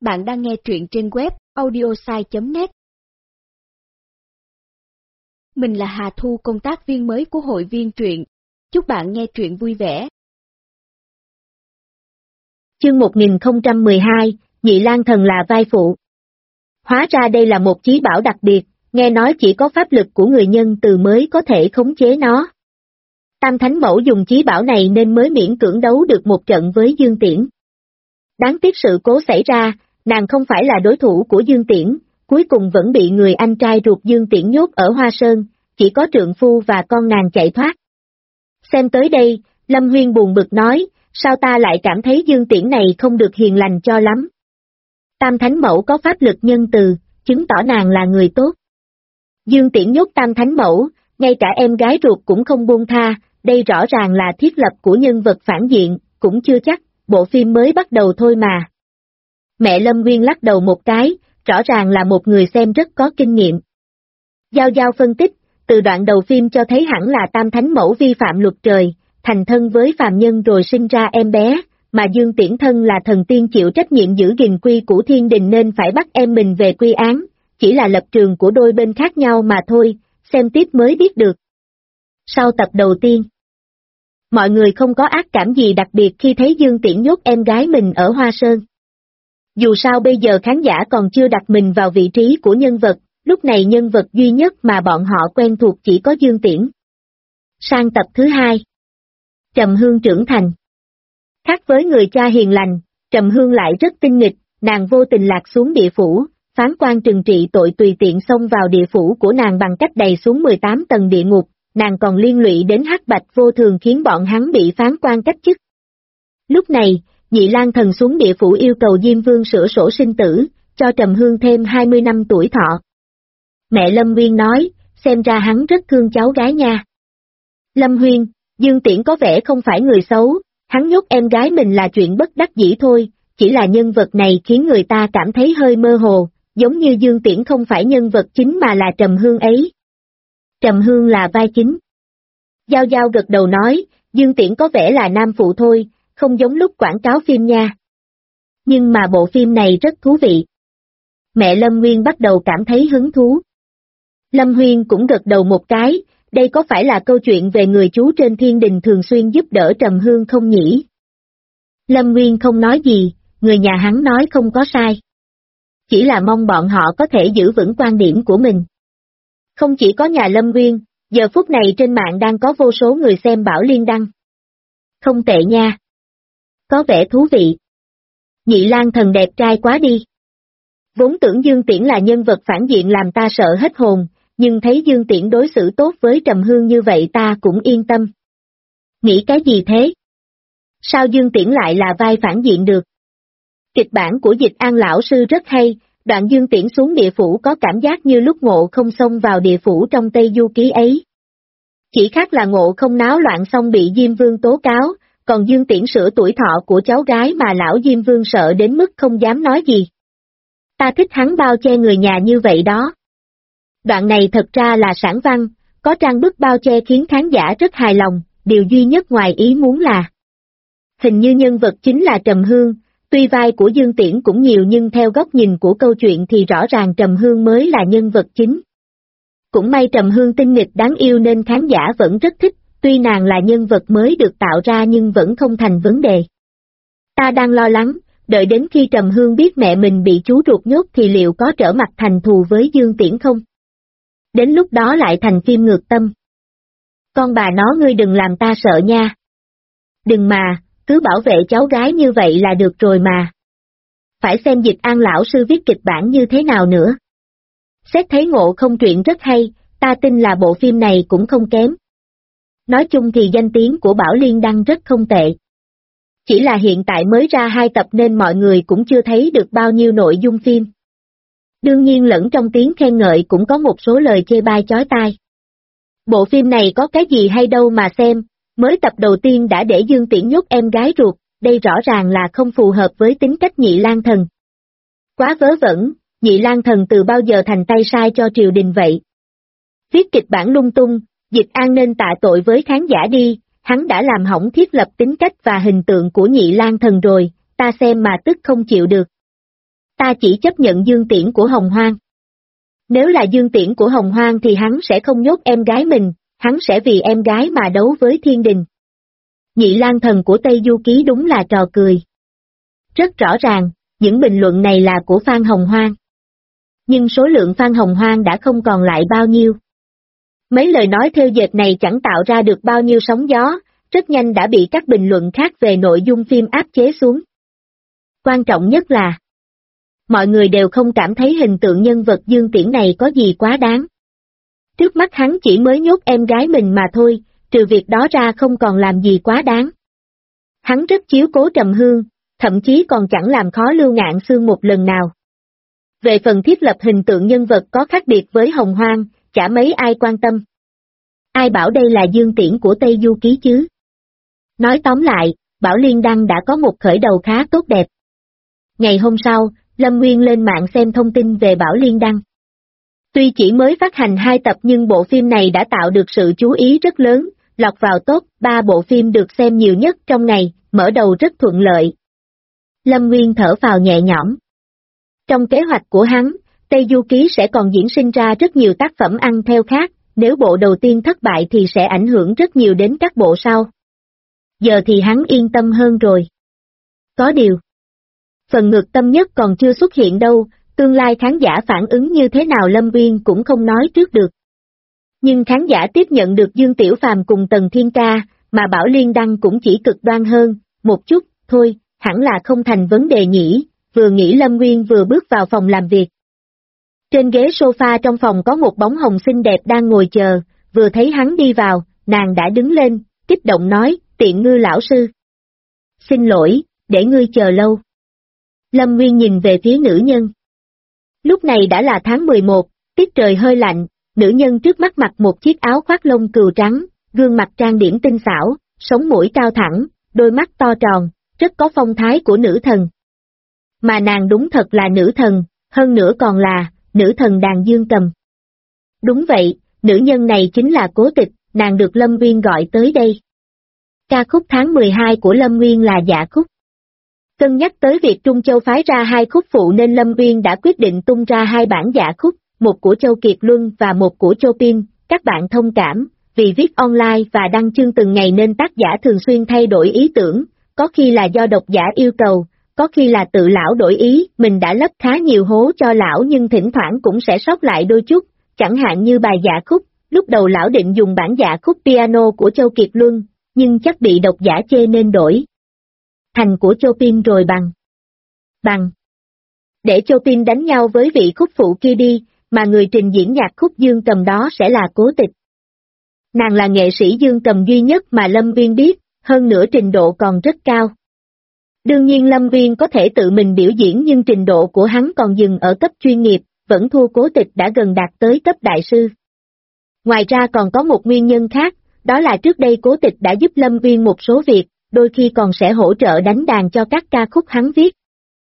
Bạn đang nghe truyện trên web audiosai.net. Mình là Hà Thu, công tác viên mới của hội viên truyện. Chúc bạn nghe truyện vui vẻ. Chương 1012, Nhị Lang Thần là vai phụ. Hóa ra đây là một chí bảo đặc biệt, nghe nói chỉ có pháp lực của người nhân từ mới có thể khống chế nó. Tam Thánh Mẫu dùng chí bảo này nên mới miễn cưỡng đấu được một trận với Dương Tiễn. Đáng tiếc sự cố xảy ra, nàng không phải là đối thủ của Dương Tiễn, cuối cùng vẫn bị người anh trai ruột Dương Tiễn nhốt ở Hoa Sơn, chỉ có trượng phu và con nàng chạy thoát. Xem tới đây, Lâm Huyên buồn bực nói, sao ta lại cảm thấy Dương Tiễn này không được hiền lành cho lắm. Tam Thánh Mẫu có pháp lực nhân từ, chứng tỏ nàng là người tốt. Dương Tiễn nhốt Tam Thánh Mẫu, ngay cả em gái ruột cũng không buông tha, đây rõ ràng là thiết lập của nhân vật phản diện, cũng chưa chắc, bộ phim mới bắt đầu thôi mà. Mẹ Lâm Nguyên lắc đầu một cái, rõ ràng là một người xem rất có kinh nghiệm. Giao Giao phân tích, từ đoạn đầu phim cho thấy hẳn là Tam Thánh Mẫu vi phạm luật trời, thành thân với phàm nhân rồi sinh ra em bé, mà Dương Tiễn thân là thần tiên chịu trách nhiệm giữ gìn quy củ thiên đình nên phải bắt em mình về quy án, chỉ là lập trường của đôi bên khác nhau mà thôi, xem tiếp mới biết được. Sau tập đầu tiên, mọi người không có ác cảm gì đặc biệt khi thấy Dương Tiễn nhốt em gái mình ở Hoa Sơn. Dù sao bây giờ khán giả còn chưa đặt mình vào vị trí của nhân vật, lúc này nhân vật duy nhất mà bọn họ quen thuộc chỉ có Dương Tiễn. Sang tập thứ 2. Trầm Hương trưởng thành. Khác với người cha hiền lành, Trầm Hương lại rất tinh nghịch, nàng vô tình lạc xuống địa phủ, phán quan trừng trị tội tùy tiện xông vào địa phủ của nàng bằng cách đày xuống 18 tầng địa ngục, nàng còn liên lụy đến Hắc Bạch Vô Thường khiến bọn hắn bị phán quan cách chức. Lúc này, Nhị Lang Thần xuống địa phủ yêu cầu Diêm Vương sửa sổ sinh tử, cho Trầm Hương thêm 20 năm tuổi thọ. Mẹ Lâm Nguyên nói, xem ra hắn rất thương cháu gái nha. Lâm Huyên, Dương Tiễn có vẻ không phải người xấu, hắn nhốt em gái mình là chuyện bất đắc dĩ thôi, chỉ là nhân vật này khiến người ta cảm thấy hơi mơ hồ, giống như Dương Tiễn không phải nhân vật chính mà là Trầm Hương ấy. Trầm Hương là vai chính. Giao Giao gật đầu nói, Dương Tiễn có vẻ là nam phụ thôi, không giống lúc quảng cáo phim nha. Nhưng mà bộ phim này rất thú vị. Mẹ Lâm Nguyên bắt đầu cảm thấy hứng thú. Lâm Huyên cũng gật đầu một cái, đây có phải là câu chuyện về người chú trên thiên đình thường xuyên giúp đỡ Trầm Hương không nhỉ? Lâm Nguyên không nói gì, người nhà hắn nói không có sai. Chỉ là mong bọn họ có thể giữ vững quan điểm của mình. Không chỉ có nhà Lâm Nguyên, giờ phút này trên mạng đang có vô số người xem bảo liên đăng. Không tệ nha. Có vẻ thú vị. Nhị Lang Thần đẹp trai quá đi. Vốn tưởng Dương Tiễn là nhân vật phản diện làm ta sợ hết hồn, nhưng thấy Dương Tiễn đối xử tốt với Trầm Hương như vậy ta cũng yên tâm. Nghĩ cái gì thế? Sao Dương Tiễn lại là vai phản diện được? Kịch bản của Dịch An lão sư rất hay, đoạn Dương Tiễn xuống địa phủ có cảm giác như lúc Ngộ Không xông vào địa phủ trong Tây Du Ký ấy. Chỉ khác là Ngộ Không náo loạn xong bị Diêm Vương tố cáo, còn Dương Tiễn sửa tuổi thọ của cháu gái mà lão Diêm Vương sợ đến mức không dám nói gì. Ta thích hắn bao che người nhà như vậy đó. Đoạn này thật ra là sản văn, có trang bức bao che khiến khán giả rất hài lòng, điều duy nhất ngoài ý muốn là hình như nhân vật chính là Trầm Hương, tuy vai của Dương Tiễn cũng nhiều nhưng theo góc nhìn của câu chuyện thì rõ ràng Trầm Hương mới là nhân vật chính. Cũng may Trầm Hương tinh nghịch đáng yêu nên khán giả vẫn rất thích, tuy nàng là nhân vật mới được tạo ra nhưng vẫn không thành vấn đề. Ta đang lo lắng, đợi đến khi Trầm Hương biết mẹ mình bị chú ruột nhốt thì liệu có trở mặt thành thù với Dương Tiễn không? Đến lúc đó lại thành phim ngược tâm. Con bà nó ngươi đừng làm ta sợ nha. Đừng mà, cứ bảo vệ cháu gái như vậy là được rồi mà. Phải xem Dịch An lão sư viết kịch bản như thế nào nữa. Xét thấy Ngộ Không truyện rất hay, ta tin là bộ phim này cũng không kém. Nói chung thì danh tiếng của Bảo Liên Đăng rất không tệ. Chỉ là hiện tại mới ra 2 tập nên mọi người cũng chưa thấy được bao nhiêu nội dung phim. Đương nhiên lẫn trong tiếng khen ngợi cũng có một số lời chê bai chói tai. Bộ phim này có cái gì hay đâu mà xem, mới tập đầu tiên đã để Dương Tiễn nhốt em gái ruột, đây rõ ràng là không phù hợp với tính cách Nhị Lang Thần. Quá vớ vẩn, Nhị Lang Thần từ bao giờ thành tay sai cho triều đình vậy? Viết kịch bản lung tung, Dịch An nên tạ tội với khán giả đi, hắn đã làm hỏng thiết lập tính cách và hình tượng của Nhị Lang Thần rồi, ta xem mà tức không chịu được. ta chỉ chấp nhận Dương Tiễn của Hồng Hoang. Nếu là Dương Tiễn của Hồng Hoang thì hắn sẽ không nhốt em gái mình, hắn sẽ vì em gái mà đấu với thiên đình. Nhị lang thần của Tây Du Ký đúng là trò cười. Rất rõ ràng, những bình luận này là của fan Hồng Hoang. Nhưng số lượng fan Hồng Hoang đã không còn lại bao nhiêu. Mấy lời nói thêu dệt này chẳng tạo ra được bao nhiêu sóng gió, rất nhanh đã bị các bình luận khác về nội dung phim áp chế xuống. Quan trọng nhất là, mọi người đều không cảm thấy hình tượng nhân vật Dương Tiễn này có gì quá đáng. Trước mắt hắn chỉ mới nhốt em gái mình mà thôi, trừ việc đó ra không còn làm gì quá đáng. Hắn rất chiếu cố Trầm Hương, thậm chí còn chẳng làm khó Lưu Ngạn Xương một lần nào. Về phần thiết lập hình tượng nhân vật có khác biệt với Hồng Hoang, chả mấy ai quan tâm. Ai bảo đây là Dương Tiễn của Tây Du Ký chứ? Nói tóm lại, Bảo Liên Đăng đã có một khởi đầu khá tốt đẹp. Ngày hôm sau, Lâm Nguyên lên mạng xem thông tin về Bảo Liên Đăng. Tuy chỉ mới phát hành 2 tập nhưng bộ phim này đã tạo được sự chú ý rất lớn, lọt vào top 3 bộ phim được xem nhiều nhất trong ngày, mở đầu rất thuận lợi. Lâm Nguyên thở phào nhẹ nhõm. Trong kế hoạch của hắn, Tây Du Ký sẽ còn diễn sinh ra rất nhiều tác phẩm ăn theo khác, nếu bộ đầu tiên thất bại thì sẽ ảnh hưởng rất nhiều đến các bộ sau. Giờ thì hắn yên tâm hơn rồi. Có điều, phần ngược tâm nhất còn chưa xuất hiện đâu, tương lai khán giả phản ứng như thế nào Lâm Nguyên cũng không nói trước được. Nhưng khán giả tiếp nhận được Dương Tiểu Phàm cùng Tần Thiên Ca, mà Bảo Liên Đăng cũng chỉ cực đoan hơn, một chút, thôi, hẳn là không thành vấn đề nhỉ, vừa nghĩ Lâm Nguyên vừa bước vào phòng làm việc. Trên ghế sofa trong phòng có một bóng hồng xinh đẹp đang ngồi chờ, vừa thấy hắn đi vào, nàng đã đứng lên, kích động nói, Tiện Ngư lão sư. Xin lỗi, để ngươi chờ lâu. Lâm Nguyên nhìn về phía nữ nhân. Lúc này đã là tháng 11, tiết trời hơi lạnh, nữ nhân trước mắt mặc một chiếc áo khoác lông cừu trắng, gương mặt trang điểm tinh xảo, sống mũi cao thẳng, đôi mắt to tròn, rất có phong thái của nữ thần. Mà nàng đúng thật là nữ thần, hơn nữa còn là nữ thần đàn dương cầm. Đúng vậy, nữ nhân này chính là Cố Tịch, nàng được Lâm Nguyên gọi tới đây. Ca khúc tháng 12 của Lâm Nguyên là Dạ Khúc. Cân nhắc tới việc Trung Châu phái ra 2 khúc phụ nên Lâm Nguyên đã quyết định tung ra 2 bản dạ khúc, một của Châu Kiệt Luân và một của Châu Pin. Các bạn thông cảm, vì viết online và đăng chương từng ngày nên tác giả thường xuyên thay đổi ý tưởng, có khi là do độc giả yêu cầu, có khi là tự lão đổi ý, mình đã lấp khá nhiều hố cho lão nhưng thỉnh thoảng cũng sẽ sót lại đôi chút, chẳng hạn như bài dạ khúc, lúc đầu lão định dùng bản dạ khúc piano của Châu Kiệt Luân, nhưng chắc bị độc giả chê nên đổi thành của Chopin rồi bằng. Để Chopin đánh nhau với vị khúc phụ kia đi, mà người trình diễn nhạc khúc dương cầm đó sẽ là Cố Tịch. Nàng là nghệ sĩ dương cầm duy nhất mà Lâm Nguyên biết, hơn nữa trình độ còn rất cao. Đương nhiên Lâm Nguyên có thể tự mình biểu diễn nhưng trình độ của hắn còn dừng ở cấp chuyên nghiệp, vẫn thua Cố Tịch đã gần đạt tới cấp đại sư. Ngoài ra còn có một nguyên nhân khác, đó là trước đây Cố Tịch đã giúp Lâm Nguyên một số việc, đôi khi còn sẽ hỗ trợ đánh đàn cho các ca khúc hắn viết.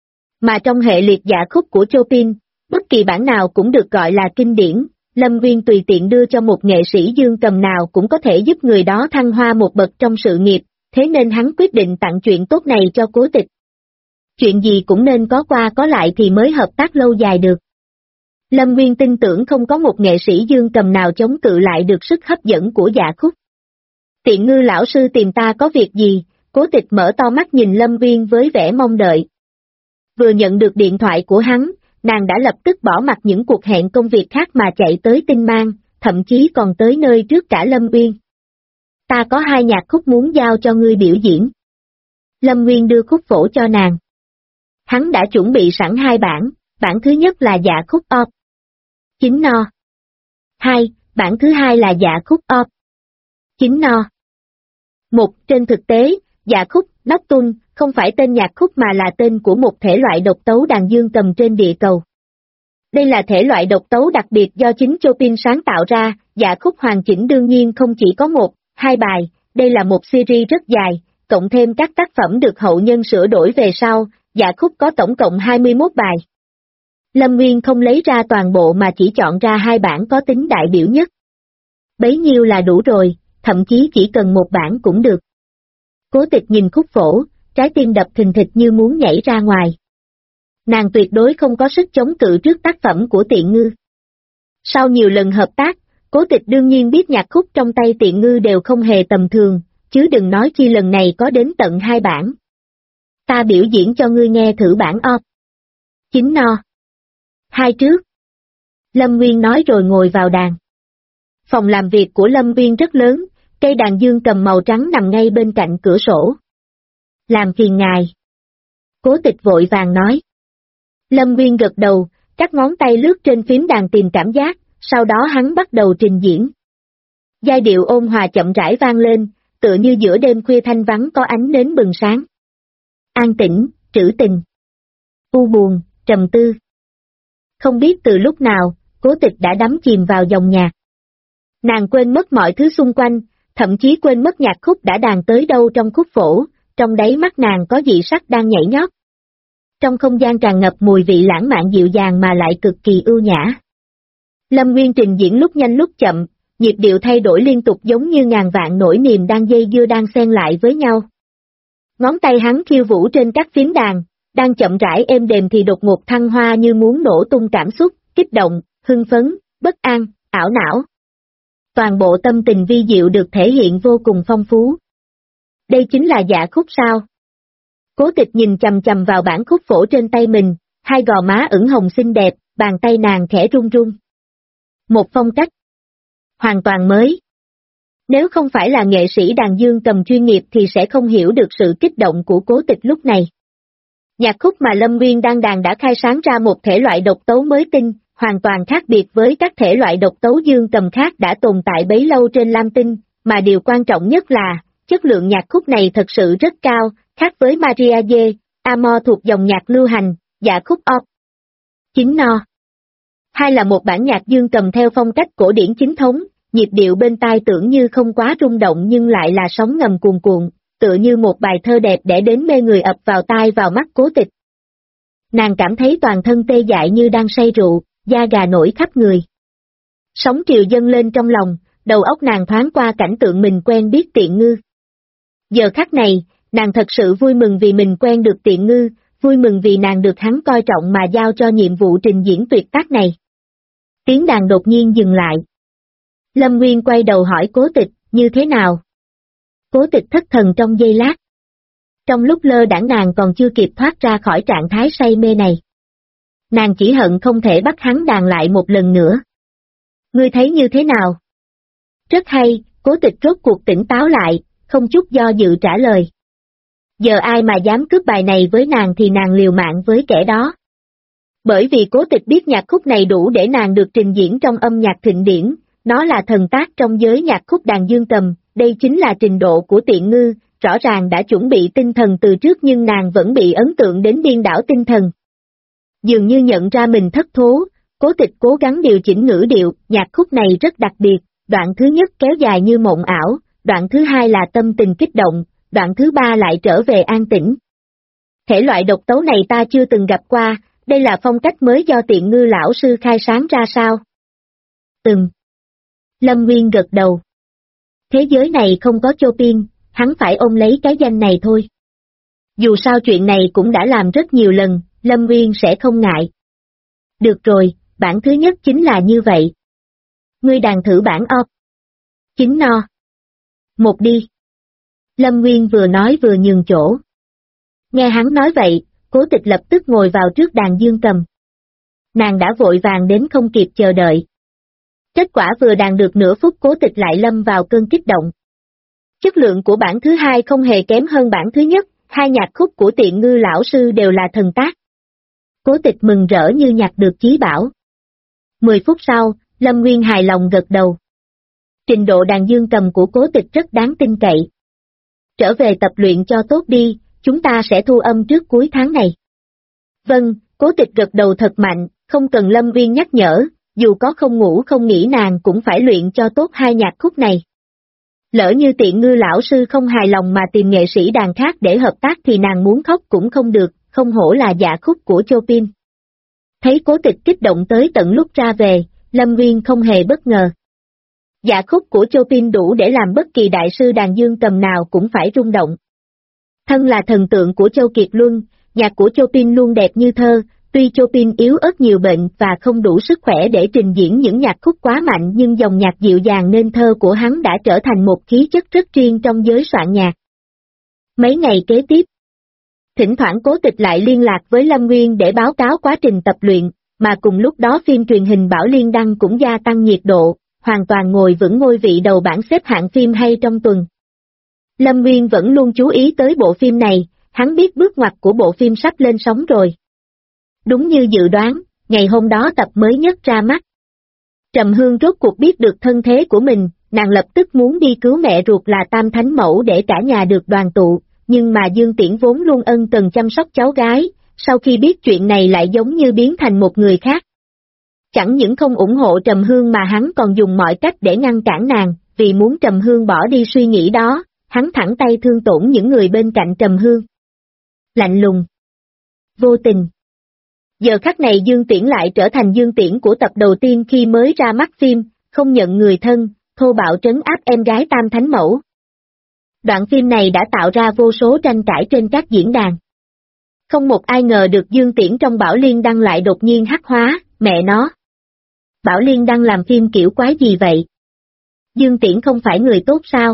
Mà trong hệ liệt dạ khúc của Chopin, bất kỳ bản nào cũng được gọi là kinh điển, Lâm Nguyên tùy tiện đưa cho một nghệ sĩ dương cầm nào cũng có thể giúp người đó thăng hoa một bậc trong sự nghiệp, thế nên hắn quyết định tặng chuyện tốt này cho Cố Tịch. Chuyện gì cũng nên có qua có lại thì mới hợp tác lâu dài được. Lâm Nguyên tin tưởng không có một nghệ sĩ dương cầm nào chống cự lại được sức hấp dẫn của dạ khúc. Tiện Ngư lão sư tìm ta có việc gì? Cố Tịch mở to mắt nhìn Lâm Nguyên với vẻ mong đợi. Vừa nhận được điện thoại của hắn, nàng đã lập tức bỏ mặc những cuộc hẹn công việc khác mà chạy tới Tinh Mang, thậm chí còn tới nơi trước cả Lâm Nguyên. Ta có 2 nhạc khúc muốn giao cho ngươi biểu diễn. Lâm Nguyên đưa khúc phổ cho nàng. Hắn đã chuẩn bị sẵn 2 bản, bản thứ nhất là dạ khúc op. Chính no. 2, bản thứ hai là dạ khúc op. Chính no. 1. Trên thực tế, dạ khúc, Nocturne, không phải tên nhạc khúc mà là tên của một thể loại độc tấu đàn dương cầm trên địa cầu. Đây là thể loại độc tấu đặc biệt do chính Chopin sáng tạo ra, dạ khúc hoàn chỉnh đương nhiên không chỉ có 1, 2 bài, đây là một series rất dài, cộng thêm các tác phẩm được hậu nhân sửa đổi về sau, dạ khúc có tổng cộng 21 bài. Lâm Nguyên không lấy ra toàn bộ mà chỉ chọn ra 2 bản có tính đại biểu nhất. Bấy nhiêu là đủ rồi, thậm chí chỉ cần 1 bản cũng được. Cố Tịch nhìn khúc phổ, trái tim đập thình thịch như muốn nhảy ra ngoài. Nàng tuyệt đối không có sức chống cự trước tác phẩm của Tiện Ngư. Sau nhiều lần hợp tác, Cố Tịch đương nhiên biết nhạc khúc trong tay Tiện Ngư đều không hề tầm thường, chứ đừng nói chi lần này có đến tận 2 bản. Ta biểu diễn cho ngươi nghe thử bản op. Chính no. 2 trước. Lâm Nguyên nói rồi ngồi vào đàn. Phòng làm việc của Lâm Nguyên rất lớn, cây đàn dương cầm màu trắng nằm ngay bên cạnh cửa sổ. Làm phiền ngài. Cố Tịch vội vàng nói. Lâm Nguyên gật đầu, các ngón tay lướt trên phím đàn tìm cảm giác, sau đó hắn bắt đầu trình diễn. Giai điệu ôn hòa chậm rãi vang lên, tựa như giữa đêm khuya thanh vắng có ánh nến bừng sáng. An tĩnh, trữ tình. U buồn, trầm tư. Không biết từ lúc nào, Cố Tịch đã đắm chìm vào dòng nhạc. Nàng quên mất mọi thứ xung quanh, thậm chí quên mất nhạc khúc đã đàn tới đâu trong khúc phổ, trong đáy mắt nàng có dị sắc đang nhảy nhót. Trong không gian tràn ngập mùi vị lãng mạn dịu dàng mà lại cực kỳ ưu nhã. Lâm Nguyên trình diễn lúc nhanh lúc chậm, nhịp điệu thay đổi liên tục giống như ngàn vạn nỗi niềm đang dây dưa đang xen lại với nhau. Ngón tay hắn khiêu vũ trên các phím đàn, đang chậm rãi êm đềm thì đột ngột thăng hoa như muốn nổ tung cảm xúc, kích động, hưng phấn, bất an, ảo não. Toàn bộ tâm tình vi diệu được thể hiện vô cùng phong phú. Đây chính là dạ khúc sao? Cố Tịch nhìn chằm chằm vào bản khúc phổ trên tay mình, hai gò má ửng hồng xinh đẹp, bàn tay nàng khẽ run run. Một phong cách hoàn toàn mới. Nếu không phải là nghệ sĩ đàn dương cầm chuyên nghiệp thì sẽ không hiểu được sự kích động của Cố Tịch lúc này. Nhạc khúc mà Lâm Nguyên đang đàn đã khai sáng ra một thể loại độc tấu mới tinh, hoàn toàn khác biệt với các thể loại độc tấu dương cầm khác đã tồn tại bấy lâu trên Lam Tinh, mà điều quan trọng nhất là, chất lượng nhạc khúc này thật sự rất cao, khác với Mariaje, Amor thuộc dòng nhạc lưu hành, dạ khúc op. Chính no. Hai là một bản nhạc dương cầm theo phong cách cổ điển chính thống, nhịp điệu bên tai tưởng như không quá rung động nhưng lại là sóng ngầm cuồn cuộn, tựa như một bài thơ đẹp để đến mê người ập vào tai vào mắt Cố Tịch. Nàng cảm thấy toàn thân tê dại như đang say rượu, da gà nổi khắp người. Sóng triều dâng lên trong lòng, đầu óc nàng thoáng qua cảnh tượng mình quen biết Tiện Ngư. Giờ khắc này, nàng thật sự vui mừng vì mình quen được Tiện Ngư, vui mừng vì nàng được hắn coi trọng mà giao cho nhiệm vụ trình diễn tuyệt tác này. Tiếng đàn đột nhiên dừng lại. Lâm Nguyên quay đầu hỏi Cố Tịch, như thế nào? Cố Tịch thất thần trong giây lát. Trong lúc lơ đãng nàng còn chưa kịp thoát ra khỏi trạng thái say mê này. Nàng chỉ hận không thể bắt hắn đàn lại một lần nữa. Ngươi thấy như thế nào? Rất hay, Cố Tịch rốt cuộc tỉnh táo lại, không chút do dự trả lời. Giờ ai mà dám cướp bài này với nàng thì nàng liều mạng với kẻ đó. Bởi vì Cố Tịch biết nhạc khúc này đủ để nàng được trình diễn trong âm nhạc thịnh điển, nó là thần tác trong giới nhạc khúc đàn dương cầm, đây chính là trình độ của Tiện Ngư, rõ ràng đã chuẩn bị tinh thần từ trước nhưng nàng vẫn bị ấn tượng đến điên đảo tinh thần. Dường như nhận ra mình thất thố, Cố Tịch cố gắng điều chỉnh ngữ điệu, nhạc khúc này rất đặc biệt, đoạn thứ nhất kéo dài như mộng ảo, đoạn thứ hai là tâm tình kích động, đoạn thứ ba lại trở về an tĩnh. Thể loại độc tấu này ta chưa từng gặp qua, đây là phong cách mới do Tiện Ngư lão sư khai sáng ra sao? Lâm Nguyên gật đầu. Thế giới này không có Chopin, hắn phải ôm lấy cái danh này thôi. Dù sao chuyện này cũng đã làm rất nhiều lần, Lâm Nguyên sẽ không ngại. Được rồi, bản thứ nhất chính là như vậy. Ngươi đàn thử bản op. Chính no. Một đi. Lâm Nguyên vừa nói vừa nhường chỗ. Nghe hắn nói vậy, Cố Tịch lập tức ngồi vào trước đàn dương cầm. Nàng đã vội vàng đến không kịp chờ đợi. Kết quả vừa đàn được nửa phút Cố Tịch lại lâm vào cơn kích động. Chất lượng của bản thứ hai không hề kém hơn bản thứ nhất, hai nhạc khúc của Tiện Ngư lão sư đều là thần tác. Cố Tịch mừng rỡ như nhặt được chí bảo. 10 phút sau, Lâm Nguyên hài lòng gật đầu. Trình độ đàn dương cầm của Cố Tịch rất đáng tin cậy. Trở về tập luyện cho tốt đi, chúng ta sẽ thu âm trước cuối tháng này. Vâng, Cố Tịch gật đầu thật mạnh, không cần Lâm Nguyên nhắc nhở, dù có không ngủ không nghỉ nàng cũng phải luyện cho tốt hai nhạc khúc này. Lỡ như Tiện Ngư lão sư không hài lòng mà tìm nghệ sĩ đàn khác để hợp tác thì nàng muốn khóc cũng không được, không hổ là dạ khúc của Chopin. Thấy Cố Tịch kích động tới tận lúc ra về, Lâm Nguyên không hề bất ngờ. Dạ khúc của Chopin đủ để làm bất kỳ đại sư đàn dương cầm nào cũng phải rung động. Thân là thần tượng của Châu Kiệt Luân, nhạc của Chopin luôn đẹp như thơ, Tuy Chopin yếu ớt nhiều bệnh và không đủ sức khỏe để trình diễn những nhạc khúc quá mạnh, nhưng dòng nhạc dịu dàng nên thơ của hắn đã trở thành một khí chất rất riêng trong giới soạn nhạc. Mấy ngày kế tiếp, thỉnh thoảng Cố Tịch lại liên lạc với Lâm Nguyên để báo cáo quá trình tập luyện, mà cùng lúc đó phim truyền hình Bảo Liên Đăng cũng gia tăng nhiệt độ, hoàn toàn ngồi vững ngôi vị đầu bảng xếp hạng phim hay trong tuần. Lâm Nguyên vẫn luôn chú ý tới bộ phim này, hắn biết bước ngoặt của bộ phim sắp lên sóng rồi. Đúng như dự đoán, ngày hôm đó tập mới nhất ra mắt. Trầm Hương rốt cuộc biết được thân thế của mình, nàng lập tức muốn đi cứu mẹ ruột là Tam Thánh Mẫu để cả nhà được đoàn tụ, nhưng mà Dương Tiễn vốn luôn ân cần chăm sóc cháu gái, sau khi biết chuyện này lại giống như biến thành một người khác. Chẳng những không ủng hộ Trầm Hương mà hắn còn dùng mọi cách để ngăn cản nàng, vì muốn Trầm Hương bỏ đi suy nghĩ đó, hắn thẳng tay thương tổn những người bên cạnh Trầm Hương. Lạnh lùng, vô tình. Giờ khắc này Dương Tiễn lại trở thành Dương Tiễn của tập đầu tiên khi mới ra mắt phim, không nhận người thân, thô bạo trấn áp em gái Tam Thánh Mẫu. Đoạn phim này đã tạo ra vô số tranh cãi trên các diễn đàn. Không một ai ngờ được Dương Tiễn trong Bảo Liên Đăng lại đột nhiên hắc hóa, mẹ nó. Bảo Liên Đăng làm phim kiểu quái gì vậy? Dương Tiễn không phải người tốt sao?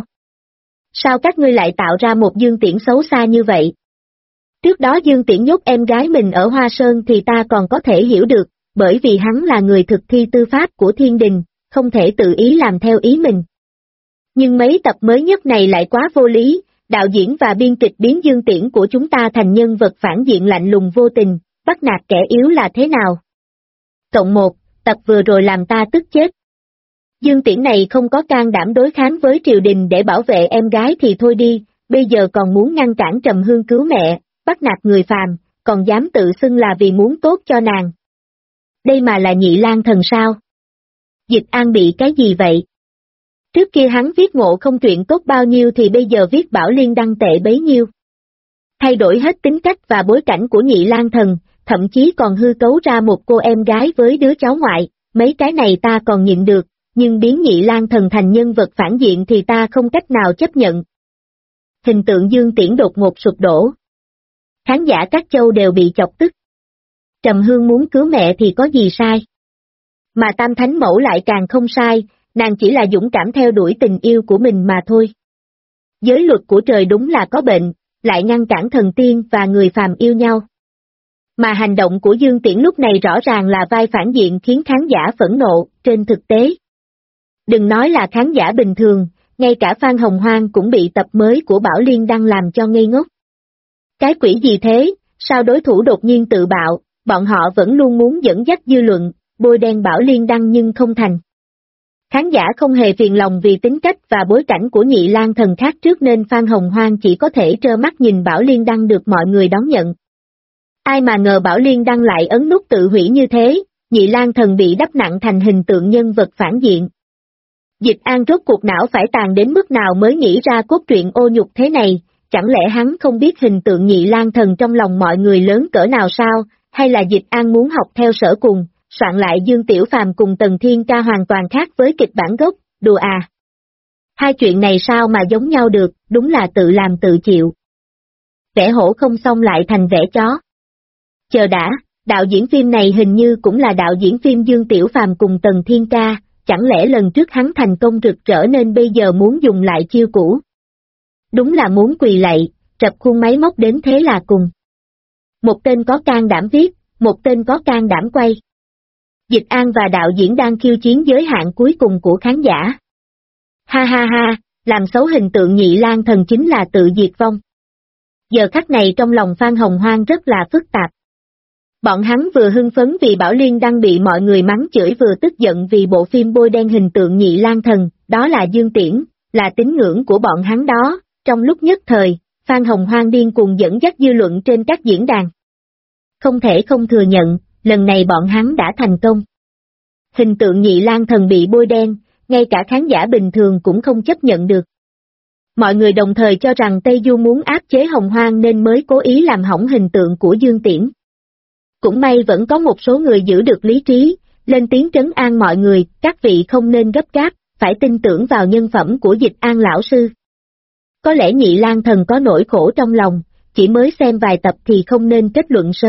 Sao các ngươi lại tạo ra một Dương Tiễn xấu xa như vậy? Trước đó Dương Tiễn nhốt em gái mình ở Hoa Sơn thì ta còn có thể hiểu được, bởi vì hắn là người thực thi tư pháp của thiên đình, không thể tự ý làm theo ý mình. Nhưng mấy tập mới nhất này lại quá vô lý, đạo diễn và biên kịch biến Dương Tiễn của chúng ta thành nhân vật phản diện lạnh lùng vô tình, bắt nạt kẻ yếu là thế nào? Cộng 1, tập vừa rồi làm ta tức chết. Dương Tiễn này không có can đảm đối kháng với triều đình để bảo vệ em gái thì thôi đi, bây giờ còn muốn ngăn cản Trầm Hương cứu mẹ, bắt nạt người phàm, còn dám tự xưng là vì muốn tốt cho nàng. Đây mà là Nhị Lang Thần sao? Dịch An bị cái gì vậy? Trước kia hắn viết Ngộ Không truyện tốt bao nhiêu thì bây giờ viết Bảo Liên Đăng tệ bấy nhiêu. Thay đổi hết tính cách và bối cảnh của Nhị Lang Thần, thậm chí còn hư cấu ra một cô em gái với đứa cháu ngoại, mấy cái này ta còn nhịn được, nhưng biến Nhị Lang Thần thành nhân vật phản diện thì ta không cách nào chấp nhận. Hình tượng Dương Tiễn đột ngột sụp đổ. Khán giả các châu đều bị chọc tức. Trầm Hương muốn cứu mẹ thì có gì sai? Mà Tam Thánh Mẫu lại càng không sai, nàng chỉ là dũng cảm theo đuổi tình yêu của mình mà thôi. Giới luật của trời đúng là có bệnh, lại ngăn cản thần tiên và người phàm yêu nhau. Mà hành động của Dương Tiễn lúc này rõ ràng là vai phản diện khiến khán giả phẫn nộ, trên thực tế. Đừng nói là khán giả bình thường, ngay cả Phan Hồng Hoang cũng bị tập mới của Bảo Liên Đăng làm cho ngây ngốc. Cái quỷ gì thế, sao đối thủ đột nhiên tự bạo, bọn họ vẫn luôn muốn dẫn dắt dư luận, bôi đen Bảo Liên Đăng nhưng không thành. Khán giả không hề phiền lòng vì tính cách và bối cảnh của Nhị Lang Thần khác trước nên Phan Hồng Hoang chỉ có thể trơ mắt nhìn Bảo Liên Đăng được mọi người đón nhận. Ai mà ngờ Bảo Liên Đăng lại ấn nút tự hủy như thế, Nhị Lang Thần bị đắp nặng thành hình tượng nhân vật phản diện. Dịch An rốt cuộc não phải tàn đến mức nào mới nghĩ ra cốt truyện ô nhục thế này, chẳng lẽ hắn không biết hình tượng Nhị Lang Thần trong lòng mọi người lớn cỡ nào sao, hay là Dịch An muốn học theo Sở Cùng, soạn lại Dương Tiểu Phàm cùng Tần Thiên Ca hoàn toàn khác với kịch bản gốc, đùa à. Hai chuyện này sao mà giống nhau được, đúng là tự làm tự chịu. Vẽ hổ không xong lại thành vẽ chó. Chờ đã, đạo diễn phim này hình như cũng là đạo diễn phim Dương Tiểu Phàm cùng Tần Thiên Ca, chẳng lẽ lần trước hắn thành công rực rỡ nên bây giờ muốn dùng lại chiêu cũ. Đúng là muốn quỳ lạy, rập khuôn máy móc đến thế là cùng. Một tên có can đảm viết, một tên có can đảm quay. Dịch An và đạo diễn đang khiêu chiến giới hạn cuối cùng của khán giả. Ha ha ha, làm xấu hình tượng Nhị Lang Thần chính là tự diệt vong. Giờ khắc này trong lòng Phan Hồng Hoang rất là phức tạp. Bọn hắn vừa hưng phấn vì Bảo Liên Đăng bị mọi người mắng chửi vừa tức giận vì bộ phim bôi đen hình tượng Nhị Lang Thần, đó là Dương Tiễn, là tín ngưỡng của bọn hắn đó. Trong lúc nhất thời, Phan Hồng Hoang điên cuồng dẫn dắt dư luận trên các diễn đàn. Không thể không thừa nhận, lần này bọn hắn đã thành công. Hình tượng Nhị Lang Thần bị bôi đen, ngay cả khán giả bình thường cũng không chấp nhận được. Mọi người đồng thời cho rằng Tây Du muốn áp chế Hồng Hoang nên mới cố ý làm hỏng hình tượng của Dương Tiễn. Cũng may vẫn có một số người giữ được lý trí, lên tiếng trấn an mọi người, các vị không nên gấp gáp, phải tin tưởng vào nhân phẩm của Dịch An lão sư. Có lẽ Nhị Lang Thần có nỗi khổ trong lòng, chỉ mới xem vài tập thì không nên kết luận sớm,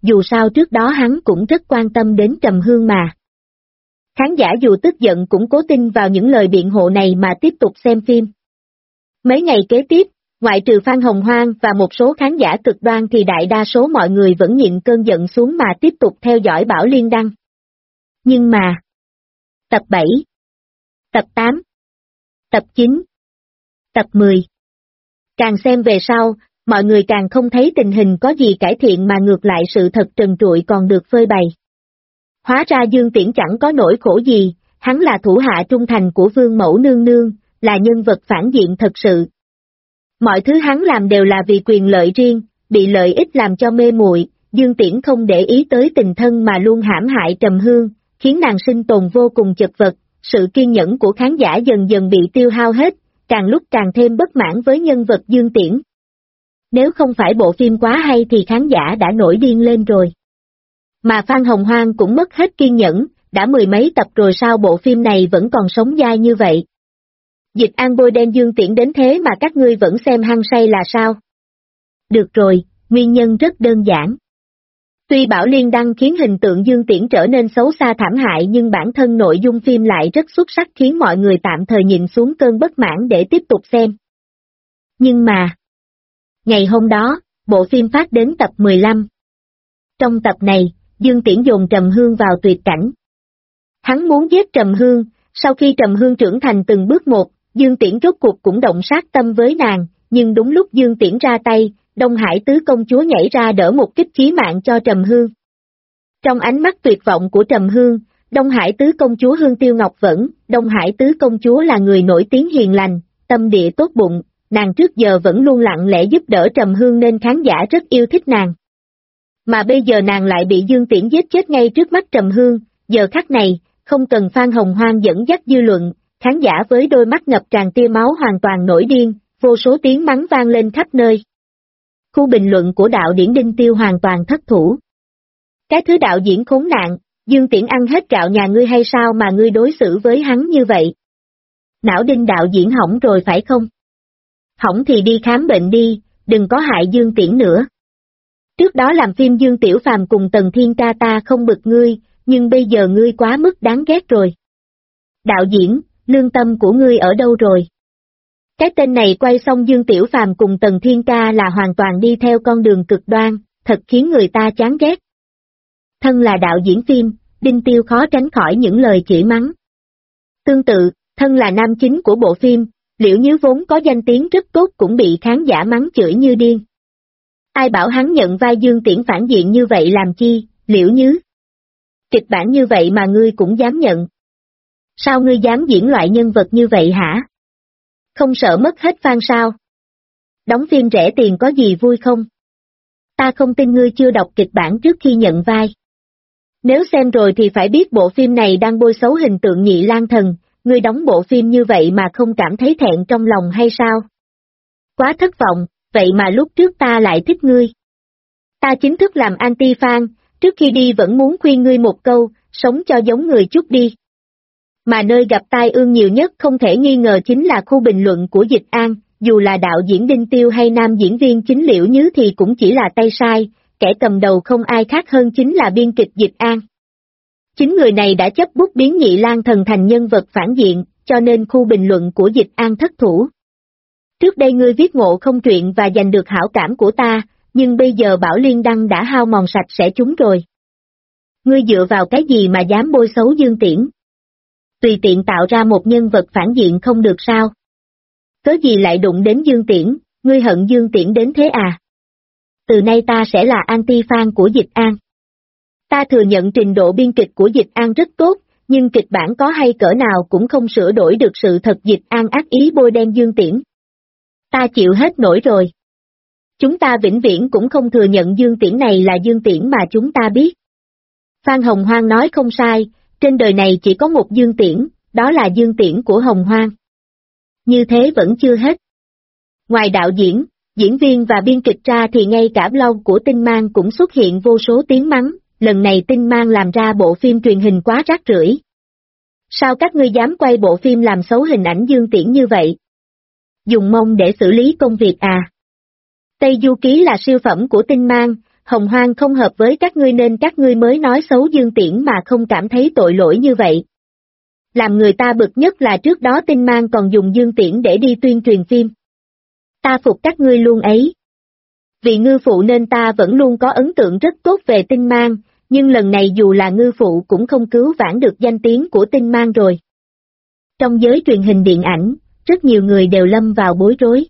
dù sao trước đó hắn cũng rất quan tâm đến Trầm Hương mà. Khán giả dù tức giận cũng cố tin vào những lời biện hộ này mà tiếp tục xem phim. Mấy ngày kế tiếp, ngoại trừ Phan Hồng Hoang và một số khán giả cực đoan thì đại đa số mọi người vẫn nhịn cơn giận xuống mà tiếp tục theo dõi Bảo Liên Đăng. Nhưng mà, tập 7, tập 8, tập 9, tập 10. Càng xem về sau, mọi người càng không thấy tình hình có gì cải thiện mà ngược lại sự thật trần trụi còn được phơi bày. Hóa ra Dương Tiễn chẳng có nỗi khổ gì, hắn là thủ hạ trung thành của Vương Mẫu Nương Nương, là nhân vật phản diện thật sự. Mọi thứ hắn làm đều là vì quyền lợi riêng, bị lợi ích làm cho mê muội. Dương Tiễn không để ý tới tình thân mà luôn hãm hại Trầm Hương, khiến nàng sinh tồn vô cùng chật vật, sự kiên nhẫn của khán giả dần dần bị tiêu hao hết, càng lúc càng thêm bất mãn với nhân vật Dương Tiễn. Nếu không phải bộ phim quá hay thì khán giả đã nổi điên lên rồi. Mà Phan Hồng Hoang cũng mất hết kiên nhẫn, đã mười mấy tập rồi sao bộ phim này vẫn còn sống dai như vậy. Dịch An bôi đen Dương Tiễn đến thế mà các ngươi vẫn xem hăng say là sao? Được rồi, nguyên nhân rất đơn giản. Tuy Bảo Liên Đăng khiến hình tượng Dương Tiễn trở nên xấu xa thảm hại nhưng bản thân nội dung phim lại rất xuất sắc khiến mọi người tạm thời nhìn xuống cơn bất mãn để tiếp tục xem. Nhưng mà, ngày hôm đó, bộ phim phát đến tập 15. Trong tập này, Dương Tiễn dồn Trầm Hương vào tuyệt cảnh. Hắn muốn giết Trầm Hương, sau khi Trầm Hương trưởng thành từng bước một, Dương Tiễn rốt cuộc cũng động sát tâm với nàng, nhưng đúng lúc Dương Tiễn ra tay, Đông Hải Tứ Công Chúa nhảy ra đỡ một kích chí mạng cho Trầm Hương. Trong ánh mắt tuyệt vọng của Trầm Hương, Đông Hải Tứ Công Chúa Hương Tiêu Ngọc Vẫn, Đông Hải Tứ Công Chúa là người nổi tiếng hiền lành, tâm địa tốt bụng, nàng trước giờ vẫn luôn lặng lẽ giúp đỡ Trầm Hương nên khán giả rất yêu thích nàng. Mà bây giờ nàng lại bị Dương Tiễn giết chết ngay trước mắt Trầm Hương, giờ khắc này, không cần Phan Hồng Hoang dẫn dắt dư luận, khán giả với đôi mắt ngập tràn tia máu hoàn toàn nổi điên, vô số tiếng mắng vang lên khắp nơi. Khu bình luận của đạo diễn Đinh Tiêu hoàn toàn thất thủ. Cái thứ đạo diễn khốn nạn, Dương Tiễn ăn hết gạo nhà ngươi hay sao mà ngươi đối xử với hắn như vậy? Não Đinh đạo diễn hỏng rồi phải không? Hỏng thì đi khám bệnh đi, đừng có hại Dương Tiễn nữa. Trước đó làm phim Dương Tiểu Phàm cùng Tần Thiên Ca ta không bực ngươi, nhưng bây giờ ngươi quá mức đáng ghét rồi. Đạo diễn, lương tâm của ngươi ở đâu rồi? Cái tên này quay xong Dương Tiểu Phàm cùng Tần Thiên Ca là hoàn toàn đi theo con đường cực đoan, thật khiến người ta chán ghét. Thân là đạo diễn phim, Đinh Tiêu khó tránh khỏi những lời chửi mắng. Tương tự, thân là nam chính của bộ phim, Liễu Nhứ vốn có danh tiếng rất tốt cũng bị khán giả mắng chửi như điên. Ai bảo hắn nhận vai Dương Tiễn phản diện như vậy làm chi, Liễu Nhứ? Kịch bản như vậy mà ngươi cũng dám nhận. Sao ngươi dám diễn loại nhân vật như vậy hả? Không sợ mất hết fan sao? Đóng phim rẻ tiền có gì vui không? Ta không tin ngươi chưa đọc kịch bản trước khi nhận vai. Nếu xem rồi thì phải biết bộ phim này đang bôi xấu hình tượng Nhị Lang Thần, ngươi đóng bộ phim như vậy mà không cảm thấy thẹn trong lòng hay sao? Quá thất vọng, vậy mà lúc trước ta lại thích ngươi. Ta chính thức làm anti-fan, trước khi đi vẫn muốn khuyên ngươi một câu, sống cho giống người chút đi. Mà nơi gặp tai ương nhiều nhất không thể nghi ngờ chính là khu bình luận của Dịch An, dù là đạo diễn Đinh Tiêu hay nam diễn viên chính Liễu Nhứ thì cũng chỉ là tay sai, kẻ cầm đầu không ai khác hơn chính là biên kịch Dịch An. Chính người này đã chấp bút biến Nhị Lang Thần thành nhân vật phản diện, cho nên khu bình luận của Dịch An thất thủ. Trước đây ngươi viết ngộ không truyện và giành được hảo cảm của ta, nhưng bây giờ Bảo Liên Đăng đã hao mòn sạch sẽ chúng rồi. Ngươi dựa vào cái gì mà dám bôi xấu Dương Tiễn? Tùy tiện tạo ra một nhân vật phản diện không được sao? Cớ gì lại đụng đến Dương Tiễn, ngươi hận Dương Tiễn đến thế à? Từ nay ta sẽ là anti-fan của Dịch An. Ta thừa nhận trình độ biên kịch của Dịch An rất tốt, nhưng kịch bản có hay cỡ nào cũng không sửa đổi được sự thật Dịch An ác ý bôi đen Dương Tiễn. Ta chịu hết nổi rồi. Chúng ta vĩnh viễn cũng không thừa nhận Dương Tiễn này là Dương Tiễn mà chúng ta biết. Phan Hồng Hoang nói không sai, trên đời này chỉ có một Dương Tiễn, đó là Dương Tiễn của Hồng Hoang. Như thế vẫn chưa hết. Ngoài đạo diễn, diễn viên và biên kịch ra thì ngay cả blog của Tinh Mang cũng xuất hiện vô số tiếng mắng, lần này Tinh Mang làm ra bộ phim truyền hình quá rác rưởi. Sao các ngươi dám quay bộ phim làm xấu hình ảnh Dương Tiễn như vậy? Dùng mông để xử lý công việc à? Tây Du Ký là siêu phẩm của Tinh Mang, Hồng Hoang không hợp với các ngươi nên các ngươi mới nói xấu Dương Tiễn mà không cảm thấy tội lỗi như vậy. Làm người ta bực nhất là trước đó Tinh Mang còn dùng Dương Tiễn để đi tuyên truyền phim. Ta phục các ngươi luôn ấy. Vì ngư phụ nên ta vẫn luôn có ấn tượng rất tốt về Tinh Mang, nhưng lần này dù là ngư phụ cũng không cứu vãn được danh tiếng của Tinh Mang rồi. Trong giới truyền hình điện ảnh, rất nhiều người đều lâm vào bối rối.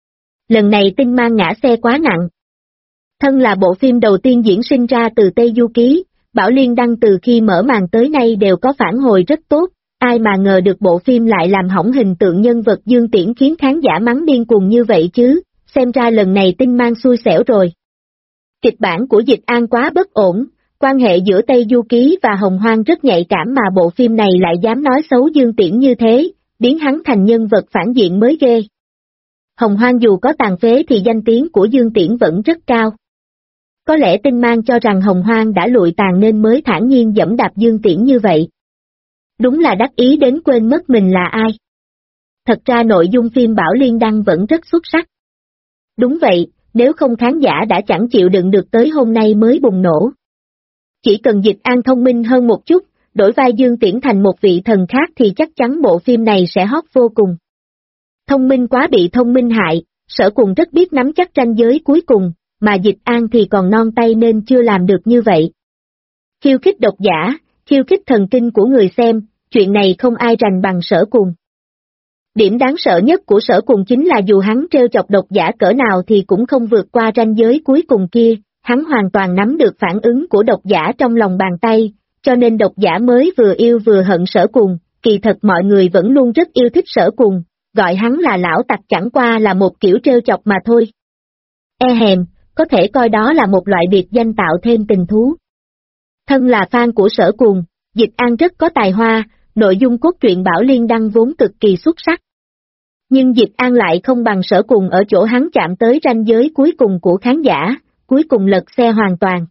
Lần này Tinh Mang ngã xe quá nặng. Thân là bộ phim đầu tiên diễn sinh ra từ Tây Du Ký, Bảo Liên Đăng từ khi mở màn tới nay đều có phản hồi rất tốt, ai mà ngờ được bộ phim lại làm hỏng hình tượng nhân vật Dương Tiễn khiến khán giả mắng điên cuồng như vậy chứ, xem ra lần này Tinh Mang xui xẻo rồi. Kịch bản của Dịch An quá bất ổn, quan hệ giữa Tây Du Ký và Hồng Hoang rất nhạy cảm mà bộ phim này lại dám nói xấu Dương Tiễn như thế, biến hắn thành nhân vật phản diện mới ghê. Hồng Hoang dù có tàn phế thì danh tiếng của Dương Tiễn vẫn rất cao. Có lẽ Tinh Mang cho rằng Hồng Hoang đã lụi tàn nên mới thản nhiên giẫm đạp Dương Tiễn như vậy. Đúng là đắc ý đến quên mất mình là ai. Thật ra nội dung phim Bảo Liên Đăng vẫn rất xuất sắc. Đúng vậy, nếu không khán giả đã chẳng chịu đựng được tới hôm nay mới bùng nổ. Chỉ cần Dịch An thông minh hơn một chút, đổi vai Dương Tiễn thành một vị thần khác thì chắc chắn bộ phim này sẽ hot vô cùng. Thông minh quá bị thông minh hại, Sở Cùng rất biết nắm chắc ranh giới cuối cùng, mà Dịch An thì còn non tay nên chưa làm được như vậy. Khiêu khích độc giả, khiêu khích thần kinh của người xem, chuyện này không ai rành bằng Sở Cùng. Điểm đáng sợ nhất của Sở Cùng chính là dù hắn trêu chọc độc giả cỡ nào thì cũng không vượt qua ranh giới cuối cùng kia, hắn hoàn toàn nắm được phản ứng của độc giả trong lòng bàn tay, cho nên độc giả mới vừa yêu vừa hận Sở Cùng, kỳ thật mọi người vẫn luôn rất yêu thích Sở Cùng, gọi hắn là lão tặc chẳng qua là một kiểu trêu chọc mà thôi. Hèm, có thể coi đó là một loại biệt danh tạo thêm tình thú. Thân là fan của Sở Cùng, Dịch An rất có tài hoa, nội dung cốt truyện Bảo Liên Đăng vốn cực kỳ xuất sắc. Nhưng Dịch An lại không bằng Sở Cùng ở chỗ hắn chạm tới ranh giới cuối cùng của khán giả, cuối cùng lật xe hoàn toàn.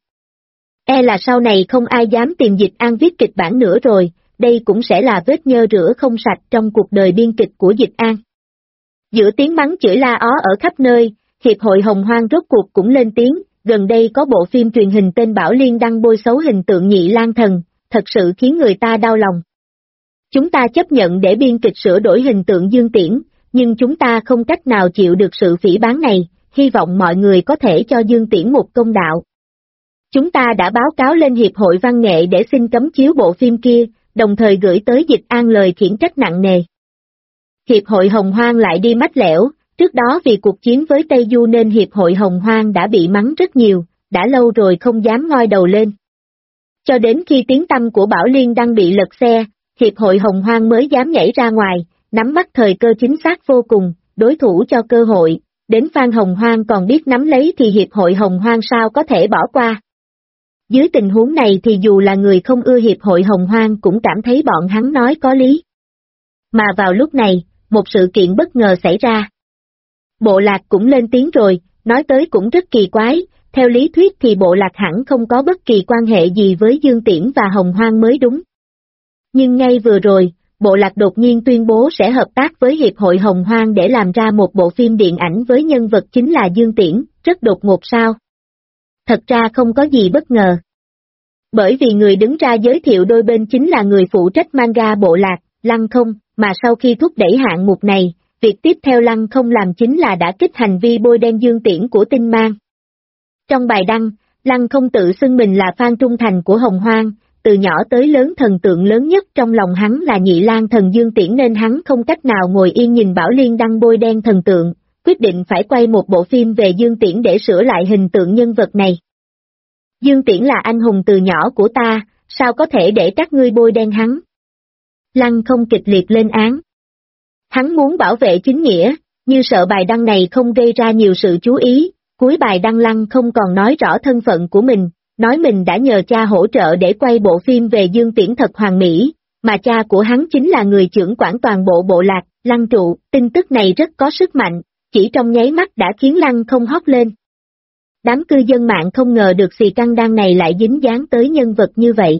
Là sau này không ai dám tìm Dịch An viết kịch bản nữa rồi, đây cũng sẽ là vết nhơ rửa không sạch trong cuộc đời biên kịch của Dịch An. Giữa tiếng mắng chửi la ó ở khắp nơi, Hiệp hội Hồng Hoang rốt cuộc cũng lên tiếng, gần đây có bộ phim truyền hình tên Bảo Liên Đăng bôi xấu hình tượng Nhị Lang Thần, thật sự khiến người ta đau lòng. Chúng ta chấp nhận để biên kịch sửa đổi hình tượng Dương Tiễn, nhưng chúng ta không cách nào chịu được sự phỉ báng này, hy vọng mọi người có thể cho Dương Tiễn một công đạo. Chúng ta đã báo cáo lên Hiệp hội Văn nghệ để xin cấm chiếu bộ phim kia, đồng thời gửi tới Dịch An lời khiển trách nặng nề. Hiệp hội Hồng Hoang lại đi mách lẻo, trước đó vì cuộc chiến với Tây Du nên Hiệp hội Hồng Hoang đã bị mắng rất nhiều, đã lâu rồi không dám ngoi đầu lên. Cho đến khi tiếng tăm của Bảo Liên Đăng bị lật xe, Hiệp hội Hồng Hoang mới dám nhảy ra ngoài, nắm bắt thời cơ chính xác vô cùng, đối thủ cho cơ hội, đến fan Hồng Hoang còn biết nắm lấy thì Hiệp hội Hồng Hoang sao có thể bỏ qua. Dưới tình huống này thì dù là người không ưa Hiệp hội Hồng Hoang cũng cảm thấy bọn hắn nói có lý. Mà vào lúc này, một sự kiện bất ngờ xảy ra. Bộ Lạc cũng lên tiếng rồi, nói tới cũng rất kỳ quái, theo lý thuyết thì Bộ Lạc hẳn không có bất kỳ quan hệ gì với Dương Tiễn và Hồng Hoang mới đúng. Nhưng ngay vừa rồi, Bộ Lạc đột nhiên tuyên bố sẽ hợp tác với Hiệp hội Hồng Hoang để làm ra một bộ phim điện ảnh với nhân vật chính là Dương Tiễn, rất đột ngột sao? Thật ra không có gì bất ngờ. Bởi vì người đứng ra giới thiệu đôi bên chính là người phụ trách manga Bộ Lạc, Lăng Không, mà sau khi thúc đẩy hạng mục này, việc tiếp theo Lăng Không làm chính là đã kích hành vi bôi đen Dương Tiễn của Tinh Mang. Trong bài đăng, Lăng Không tự xưng mình là fan trung thành của Hồng Hoang, từ nhỏ tới lớn thần tượng lớn nhất trong lòng hắn là Nhị Lang Thần Dương Tiễn nên hắn không cách nào ngồi yên nhìn Bảo Liên Đăng bôi đen thần tượng, quyết định phải quay một bộ phim về Dương Tiễn để sửa lại hình tượng nhân vật này. Dương Tiễn là anh hùng từ nhỏ của ta, sao có thể để các ngươi bôi đen hắn? Lăng Không kịch liệt lên án. Hắn muốn bảo vệ chính nghĩa, như sợ bài đăng này không gây ra nhiều sự chú ý, cuối bài đăng Lăng Không còn nói rõ thân phận của mình, nói mình đã nhờ cha hỗ trợ để quay bộ phim về Dương Tiễn thật hoàn mỹ, mà cha của hắn chính là người trưởng quản toàn bộ Bộ Lạc, Lăng Trụ. Tin tức này rất có sức mạnh, chỉ trong nháy mắt đã khiến Lăng Không hót lên. Đám cư dân mạng không ngờ được xì căng đan này lại dính dáng tới nhân vật như vậy.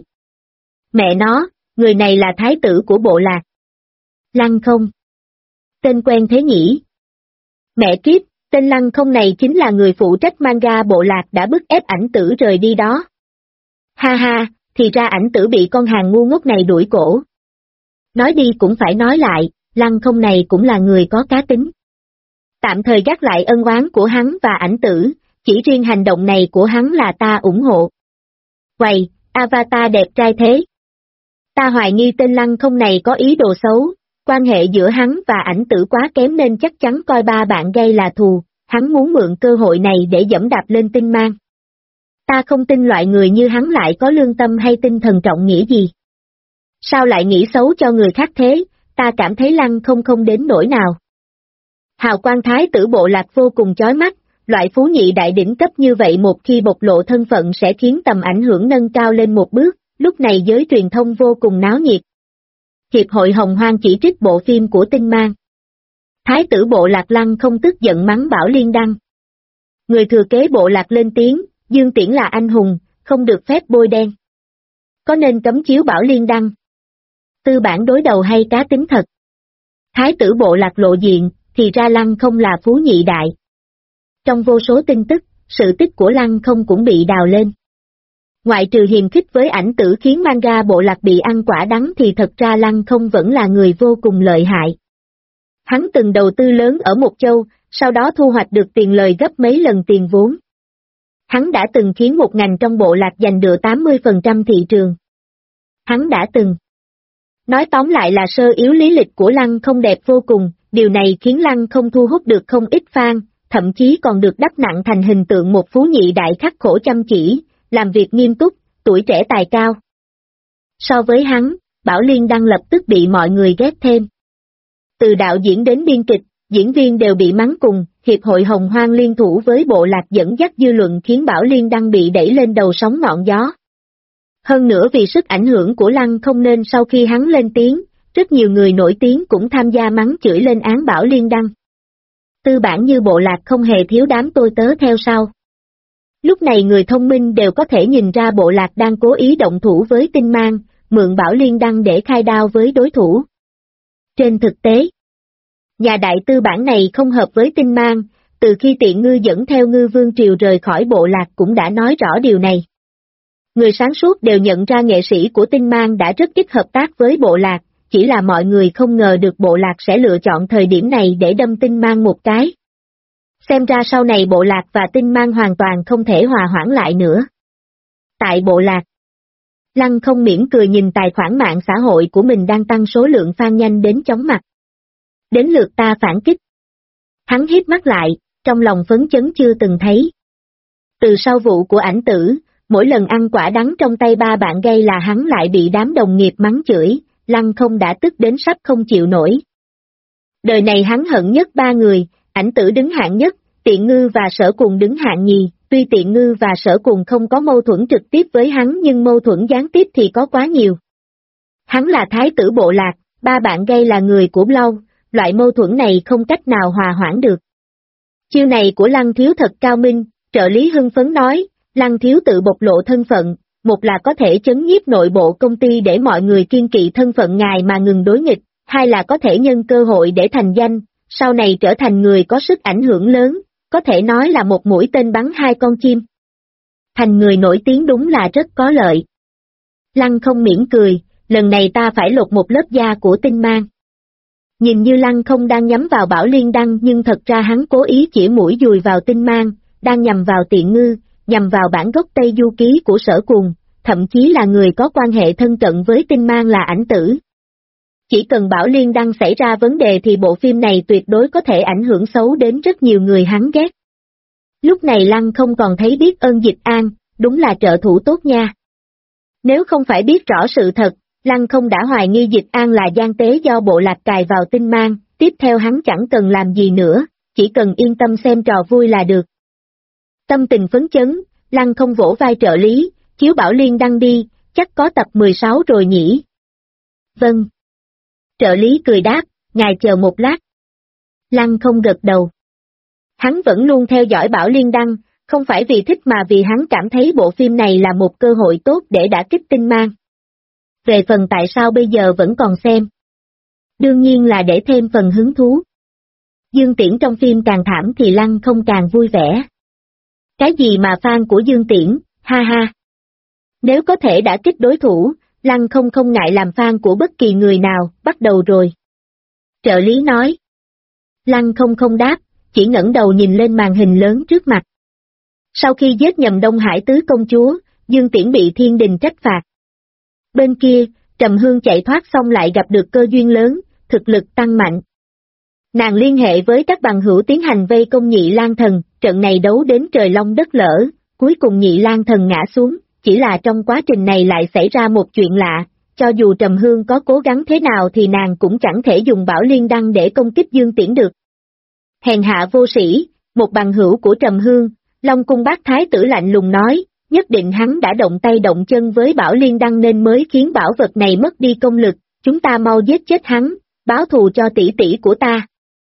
Mẹ nó, người này là thái tử của Bộ Lạc. Lăng Không. Tên quen thế nhỉ? Mẹ kiếp, Tên Lăng Không này chính là người phụ trách manga bộ lạc đã bức ép Ảnh Tử rời đi đó. Ha ha, thì ra Ảnh Tử bị con hàng ngu ngốc này đuổi cổ. Nói đi cũng phải nói lại, Lăng Không này cũng là người có cá tính. Tạm thời gác lại ân oán của hắn và Ảnh Tử, chỉ riêng hành động này của hắn là ta ủng hộ. Quầy, avatar đẹp trai thế. Ta hoài nghi tên Lăng Không này có ý đồ xấu, quan hệ giữa hắn và Ảnh Tử quá kém nên chắc chắn coi ba bạn gây là thù, hắn muốn mượn cơ hội này để dẫm đạp lên Tinh Mang. Ta không tin loại người như hắn lại có lương tâm hay tinh thần trọng nghĩa gì. Sao lại nghĩ xấu cho người khác thế, ta cảm thấy Lăng Không không đến nỗi nào. Hào quang thái tử bộ lạc vô cùng chói mắt, loại phú nhị đại đỉnh cấp như vậy một khi bộc lộ thân phận sẽ khiến tầm ảnh hưởng nâng cao lên một bước, lúc này giới truyền thông vô cùng náo nhiệt. Hiệp hội Hồng Hoang chỉ trích bộ phim của Tinh Mang. Thái tử bộ lạc Lăng Không tức giận mắng Bảo Liên Đăng. Người thừa kế bộ lạc lên tiếng, Dương Tiễn là anh hùng, không được phép bôi đen. Có nên cấm chiếu Bảo Liên Đăng? Tư bản đối đầu hay cá tính thật? Thái tử bộ lạc lộ diện, thì ra Lăng Không là phú nhị đại. Trong vô số tin tức, sự tích của Lăng Không cũng bị đào lên. Ngoại trừ hiềm khích với Ảnh Tử khiến manga bộ lạc bị ăn quả đắng thì thật ra Lăng Không vẫn là người vô cùng lợi hại. Hắn từng đầu tư lớn ở Một Châu, sau đó thu hoạch được tiền lời gấp mấy lần tiền vốn. Hắn đã từng khiến một ngành trong bộ lạc giành được 80% thị trường. Hắn đã từng. Nói tóm lại là sơ yếu lý lịch của Lăng Không đẹp vô cùng, điều này khiến Lăng Không thu hút được không ít fan, thậm chí còn được đắp nặng thành hình tượng một phú nhị đại khắc khổ chăm chỉ, làm việc nghiêm túc, tuổi trẻ tài cao. So với hắn, Bảo Liên Đăng lập tức bị mọi người ghét thêm. Từ đạo diễn đến biên kịch, diễn viên đều bị mắng cùng, Hiệp hội Hồng Hoang liên thủ với bộ lạc dẫn dắt dư luận khiến Bảo Liên Đăng bị đẩy lên đầu sóng ngọn gió. Hơn nữa vì sức ảnh hưởng của Lăng Không nên sau khi hắn lên tiếng, rất nhiều người nổi tiếng cũng tham gia mắng chửi lên án Bảo Liên Đăng. Tư bản như bộ lạc không hề thiếu đám tôi tớ theo sau. Lúc này người thông minh đều có thể nhìn ra bộ lạc đang cố ý động thủ với Tinh Mang, mượn Bảo Liên Đăng để khai đao với đối thủ. Trên thực tế, nhà đại tư bản này không hợp với Tinh Mang, từ khi Tiện Ngư dẫn theo Ngư Vương Triều rời khỏi bộ lạc cũng đã nói rõ điều này. Người sáng suốt đều nhận ra nghệ sĩ của Tinh Mang đã rất ít hợp tác với bộ lạc, chỉ là mọi người không ngờ được bộ lạc sẽ lựa chọn thời điểm này để đâm Tinh Mang một cái. Xem ra sau này bộ lạc và Tinh Mang hoàn toàn không thể hòa hoãn lại nữa. Tại bộ lạc, Lăng Không mỉm cười nhìn tài khoản mạng xã hội của mình đang tăng số lượng fan nhanh đến chóng mặt. Đến lượt ta phản kích. Hắn hít mắt lại, trong lòng phấn chấn chưa từng thấy. Từ sau vụ của Ảnh Tử, mỗi lần ăn quả đắng trong tay ba bạn gây là hắn lại bị đám đồng nghiệp mắng chửi, Lăng Không đã tức đến sắp không chịu nổi. Đời này hắn hận nhất ba người, Ảnh Tử đứng hạng nhất, Tiện Ngư và Sở Cuồng đứng hạng nhì, tuy Tiện Ngư và Sở Cuồng không có mâu thuẫn trực tiếp với hắn nhưng mâu thuẫn gián tiếp thì có quá nhiều. Hắn là thái tử bộ lạc, ba bạn gây là người của Blau, loại mâu thuẫn này không cách nào hòa hoãn được. Chiêu này của Lăng Thiếu thật cao minh, trợ lý hưng phấn nói, Lăng Thiếu tự bộc lộ thân phận, một là có thể chấn nhiếp nội bộ công ty để mọi người kiên kỵ thân phận ngài mà ngừng đối nghịch, hai là có thể nhân cơ hội để thành danh, sau này trở thành người có sức ảnh hưởng lớn, có thể nói là một mũi tên bắn hai con chim. Thành người nổi tiếng đúng là rất có lợi. Lăng Không mỉm cười, lần này ta phải lột một lớp da của Tinh Mang. Nhìn như Lăng Không đang nhắm vào Bảo Liên Đăng nhưng thật ra hắn cố ý chỉ mũi dùi vào Tinh Mang, đang nhằm vào Tiện Ngư, nhằm vào bản gốc Tây Du Ký của Sở Cuồng, thậm chí là người có quan hệ thân cận với Tinh Mang là Ảnh Tử. Chỉ cần Bảo Liên Đăng xảy ra vấn đề thì bộ phim này tuyệt đối có thể ảnh hưởng xấu đến rất nhiều người hắn ghét. Lúc này Lăng Không còn thấy biết ơn Dịch An, đúng là trợ thủ tốt nha. Nếu không phải biết rõ sự thật, Lăng Không đã hoài nghi Dịch An là gian tế do bộ lạc cài vào Tinh Mang, tiếp theo hắn chẳng cần làm gì nữa, chỉ cần yên tâm xem trò vui là được. Tâm tình phấn chấn, Lăng Không vỗ vai trợ lý, chiếu Bảo Liên Đăng đi, chắc có tập 16 rồi nhỉ? Vâng. Trợ lý cười đáp, ngài chờ một lát. Lăng Không gật đầu. Hắn vẫn luôn theo dõi Bảo Liên Đăng, không phải vì thích mà vì hắn cảm thấy bộ phim này là một cơ hội tốt để đả kích Tinh Mang. Về phần tại sao bây giờ vẫn còn xem? Đương nhiên là để thêm phần hứng thú. Dương Tiễn trong phim càng thảm thì Lăng không càng vui vẻ. Cái gì mà fan của Dương Tiễn, ha ha. Nếu có thể đả kích đối thủ, Lăng không không ngại làm fan của bất kỳ người nào, bắt đầu rồi. Trợ lý nói. Lăng không không đáp, chỉ ngẩng đầu nhìn lên màn hình lớn trước mặt. Sau khi giết nhầm Đông Hải tứ công chúa, Dương Tiễn bị thiên đình trách phạt. Bên kia, Trầm Hương chạy thoát xong lại gặp được cơ duyên lớn, thực lực tăng mạnh. Nàng liên hệ với các bằng hữu tiến hành vây công Nhị Lang Thần, trận này đấu đến trời long đất lở, cuối cùng Nhị Lang Thần ngã xuống, chỉ là trong quá trình này lại xảy ra một chuyện lạ, cho dù Trầm Hương có cố gắng thế nào thì nàng cũng chẳng thể dùng Bảo Liên Đăng để công kích Dương Tiễn được. Hèn hạ vô sĩ, một bằng hữu của Trầm Hương, Long Cung Bác Thái tử lạnh lùng nói, nhất định hắn đã động tay động chân với Bảo Liên Đăng nên mới khiến bảo vật này mất đi công lực, chúng ta mau giết chết hắn, báo thù cho tỷ tỷ của ta.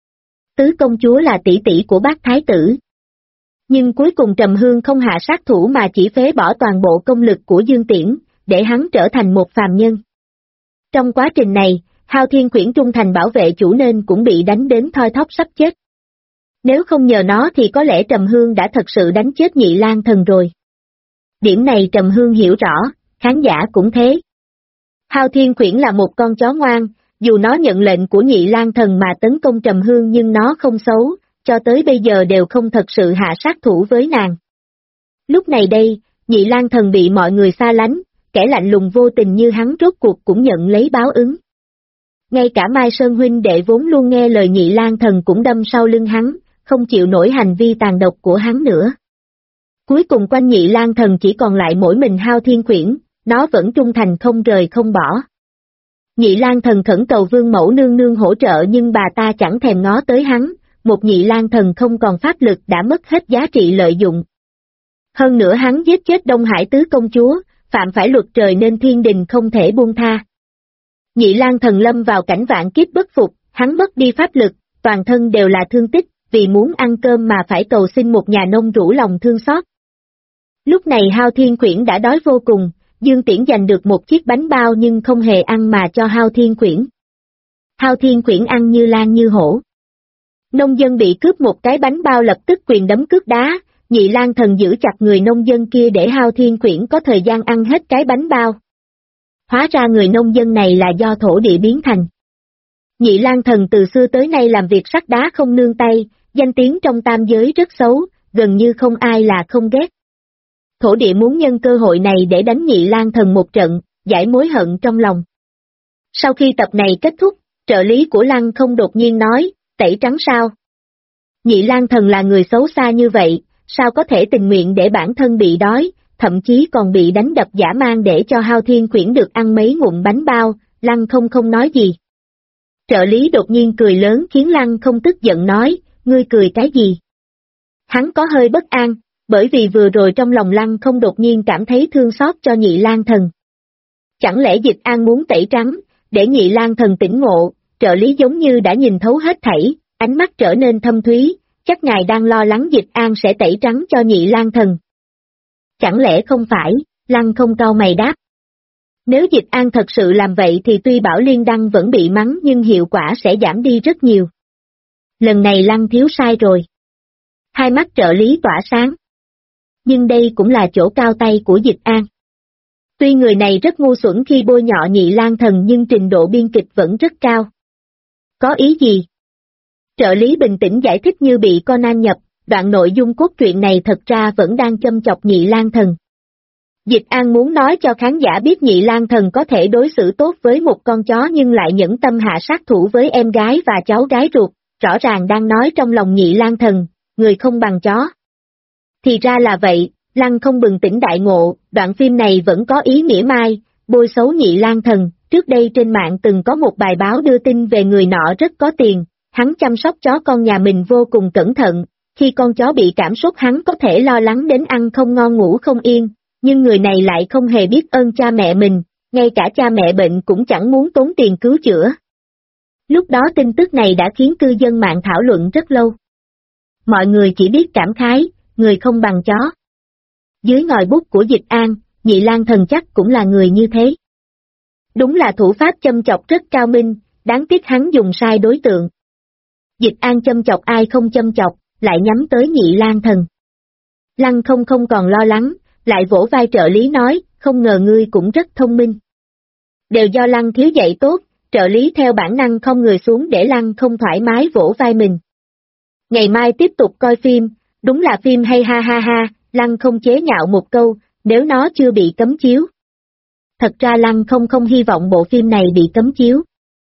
Tứ công chúa là tỷ tỷ của Bác Thái tử. Nhưng cuối cùng Trầm Hương không hạ sát thủ mà chỉ phế bỏ toàn bộ công lực của Dương Tiễn, để hắn trở thành một phàm nhân. Trong quá trình này, Hao Thiên Quyển trung thành bảo vệ chủ nên cũng bị đánh đến thoi thóp sắp chết. Nếu không nhờ nó thì có lẽ Trầm Hương đã thật sự đánh chết Nhị Lang Thần rồi. Điểm này Trầm Hương hiểu rõ, khán giả cũng thế. Hao Thiên Quyển là một con chó ngoan, dù nó nhận lệnh của Nhị Lang Thần mà tấn công Trầm Hương nhưng nó không xấu, cho tới bây giờ đều không thật sự hạ sát thủ với nàng. Lúc này đây, Nhị Lang Thần bị mọi người xa lánh, kẻ lạnh lùng vô tình như hắn rốt cuộc cũng nhận lấy báo ứng. Ngay cả Mai Sơn huynh đệ vốn luôn nghe lời Nhị Lang Thần cũng đâm sau lưng hắn, không chịu nổi hành vi tàn độc của hắn nữa. Cuối cùng quanh Nhị Lang Thần chỉ còn lại mỗi mình Hao Thiên Quyển, nó vẫn trung thành không rời không bỏ. Nhị Lang Thần khẩn cầu Vương Mẫu nương nương hỗ trợ nhưng bà ta chẳng thèm ngó tới hắn, một Nhị Lang Thần không còn pháp lực đã mất hết giá trị lợi dụng. Hơn nữa hắn giết chết Đông Hải tứ công chúa, phạm phải luật trời nên thiên đình không thể buông tha. Nhị Lang Thần lâm vào cảnh vạn kiếp bất phục, hắn mất đi pháp lực, toàn thân đều là thương tích, vì muốn ăn cơm mà phải cầu xin một nhà nông rủ lòng thương xót. Lúc này Hao Thiên Quyển đã đói vô cùng, Dương Tiễn giành được một chiếc bánh bao nhưng không hề ăn mà cho Hao Thiên Quyển. Hao Thiên Quyển ăn như lan như hổ. Nông dân bị cướp một cái bánh bao lập tức quyền đấm cướp đá, Nhị Lang Thần giữ chặt người nông dân kia để Hao Thiên Quyển có thời gian ăn hết cái bánh bao. Hóa ra người nông dân này là do thổ địa biến thành. Nhị Lang Thần từ xưa tới nay làm việc sắt đá không nương tay, danh tiếng trong tam giới rất xấu, gần như không ai là không ghét. Thổ địa muốn nhân cơ hội này để đánh Nhị Lang Thần một trận, giải mối hận trong lòng. Sau khi tập này kết thúc, trợ lý của Lăng không đột nhiên nói, tẩy trắng sao? Nhị Lang Thần là người xấu xa như vậy, sao có thể tình nguyện để bản thân bị đói, thậm chí còn bị đánh đập dã man để cho Hao Thiên Quyển được ăn mấy ngụm bánh bao, Lăng không nói gì. Trợ lý đột nhiên cười lớn khiến Lăng không tức giận nói, ngươi cười cái gì? Hắn có hơi bất an, bởi vì vừa rồi trong lòng Lăng không đột nhiên cảm thấy thương xót cho Nhị Lang Thần. Chẳng lẽ Dịch An muốn tẩy trắng, để Nhị Lang Thần tỉnh ngộ, trợ lý giống như đã nhìn thấu hết thảy, ánh mắt trở nên thâm thúy, chắc ngài đang lo lắng Dịch An sẽ tẩy trắng cho Nhị Lang Thần. Chẳng lẽ không phải, Lăng không cau mày đáp. Nếu Dịch An thật sự làm vậy thì tuy Bảo Liên Đăng vẫn bị mắng nhưng hiệu quả sẽ giảm đi rất nhiều. Lần này Lăng thiếu sai rồi. Hai mắt trợ lý tỏa sáng. Nhưng đây cũng là chỗ cao tay của Dịch An. Tuy người này rất ngu xuẩn khi bôi nhọ Nhị Lang Thần nhưng trình độ biên kịch vẫn rất cao. Có ý gì? Trợ lý bình tĩnh giải thích như bị Conan nhập, đoạn nội dung cốt truyện này thật ra vẫn đang châm chọc Nhị Lang Thần. Dịch An muốn nói cho khán giả biết Nhị Lang Thần có thể đối xử tốt với một con chó nhưng lại nhẫn tâm hạ sát thủ với em gái và cháu gái ruột, rõ ràng đang nói trong lòng Nhị Lang Thần, người không bằng chó. Thì ra là vậy, Lăng không bừng tỉnh đại ngộ, đoạn phim này vẫn có ý mỉa mai, bôi xấu Nhị Lang Thần, trước đây trên mạng từng có một bài báo đưa tin về người nọ rất có tiền, hắn chăm sóc chó con nhà mình vô cùng cẩn thận, khi con chó bị cảm sốt hắn có thể lo lắng đến ăn không ngon ngủ không yên, nhưng người này lại không hề biết ơn cha mẹ mình, ngay cả cha mẹ bệnh cũng chẳng muốn tốn tiền cứu chữa. Lúc đó tin tức này đã khiến cư dân mạng thảo luận rất lâu. Mọi người chỉ biết cảm khái, người không bằng chó. Dưới ngòi bút của Dịch An, Nhị Lang Thần chắc cũng là người như thế. Đúng là thủ pháp châm chọc rất cao minh, đáng tiếc hắn dùng sai đối tượng. Dịch An châm chọc ai không châm chọc, lại nhắm tới Nhị Lang Thần. Lăng không không còn lo lắng, lại vỗ vai trợ lý nói, không ngờ ngươi cũng rất thông minh. Đều do Lăng thiếu dạy tốt, trợ lý theo bản năng không người xuống để Lăng không thoải mái vỗ vai mình. Ngày mai tiếp tục coi phim, đúng là phim hay ha ha ha, Lăng không chế nhạo một câu, nếu nó chưa bị cấm chiếu. Thật ra Lăng không không hy vọng bộ phim này bị cấm chiếu.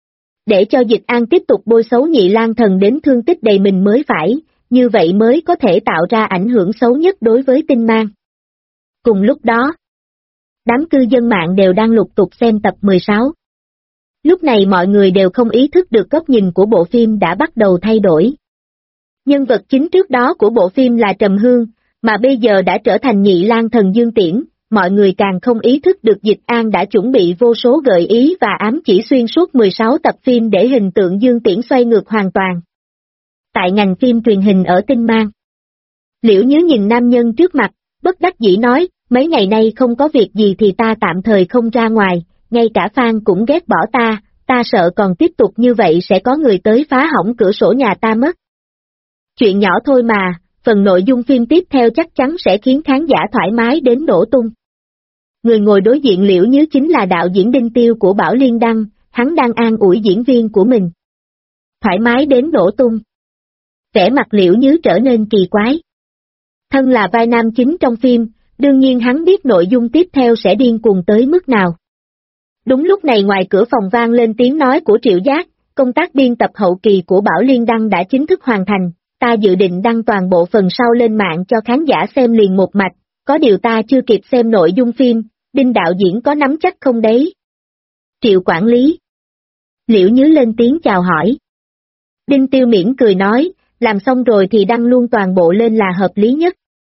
Để cho Dịch An tiếp tục bôi xấu Nhị Lang Thần đến thương tích đầy mình mới phải, như vậy mới có thể tạo ra ảnh hưởng xấu nhất đối với Tinh Mang. Cùng lúc đó, đám cư dân mạng đều đang lục tục xem tập 16. Lúc này mọi người đều không ý thức được góc nhìn của bộ phim đã bắt đầu thay đổi. Nhân vật chính trước đó của bộ phim là Trầm Hương, mà bây giờ đã trở thành Nhị Lang Thần Dương Tiễn, mọi người càng không ý thức được Dịch An đã chuẩn bị vô số gợi ý và ám chỉ xuyên suốt 16 tập phim để hình tượng Dương Tiễn xoay ngược hoàn toàn. Tại ngành phim truyền hình ở Tinh Mang, Liễu Nhứ nhìn nam nhân trước mặt, bất đắc dĩ nói, mấy ngày nay không có việc gì thì ta tạm thời không ra ngoài, ngay cả Phan cũng ghét bỏ ta sợ còn tiếp tục như vậy sẽ có người tới phá hỏng cửa sổ nhà ta mất. Chuyện nhỏ thôi mà, phần nội dung phim tiếp theo chắc chắn sẽ khiến khán giả thoải mái đến nổ tung. Người ngồi đối diện Liễu Nhứ chính là đạo diễn Đinh Tiêu của Bảo Liên Đăng, hắn đang an ủi diễn viên của mình. Thoải mái đến nổ tung. Vẻ mặt Liễu Nhứ trở nên kỳ quái. Thân là vai nam chính trong phim, đương nhiên hắn biết nội dung tiếp theo sẽ điên cuồng tới mức nào. Đúng lúc này ngoài cửa phòng vang lên tiếng nói của Triệu Giác, công tác biên tập hậu kỳ của Bảo Liên Đăng đã chính thức hoàn thành, ta dự định đăng toàn bộ phần sau lên mạng cho khán giả xem liền một mạch, có điều ta chưa kịp xem nội dung phim, Đinh đạo diễn có nắm chắc không đấy? Triệu quản lý. Liễu Nhứ lên tiếng chào hỏi. Đinh Tiêu mỉm cười nói, làm xong rồi thì đăng luôn toàn bộ lên là hợp lý nhất.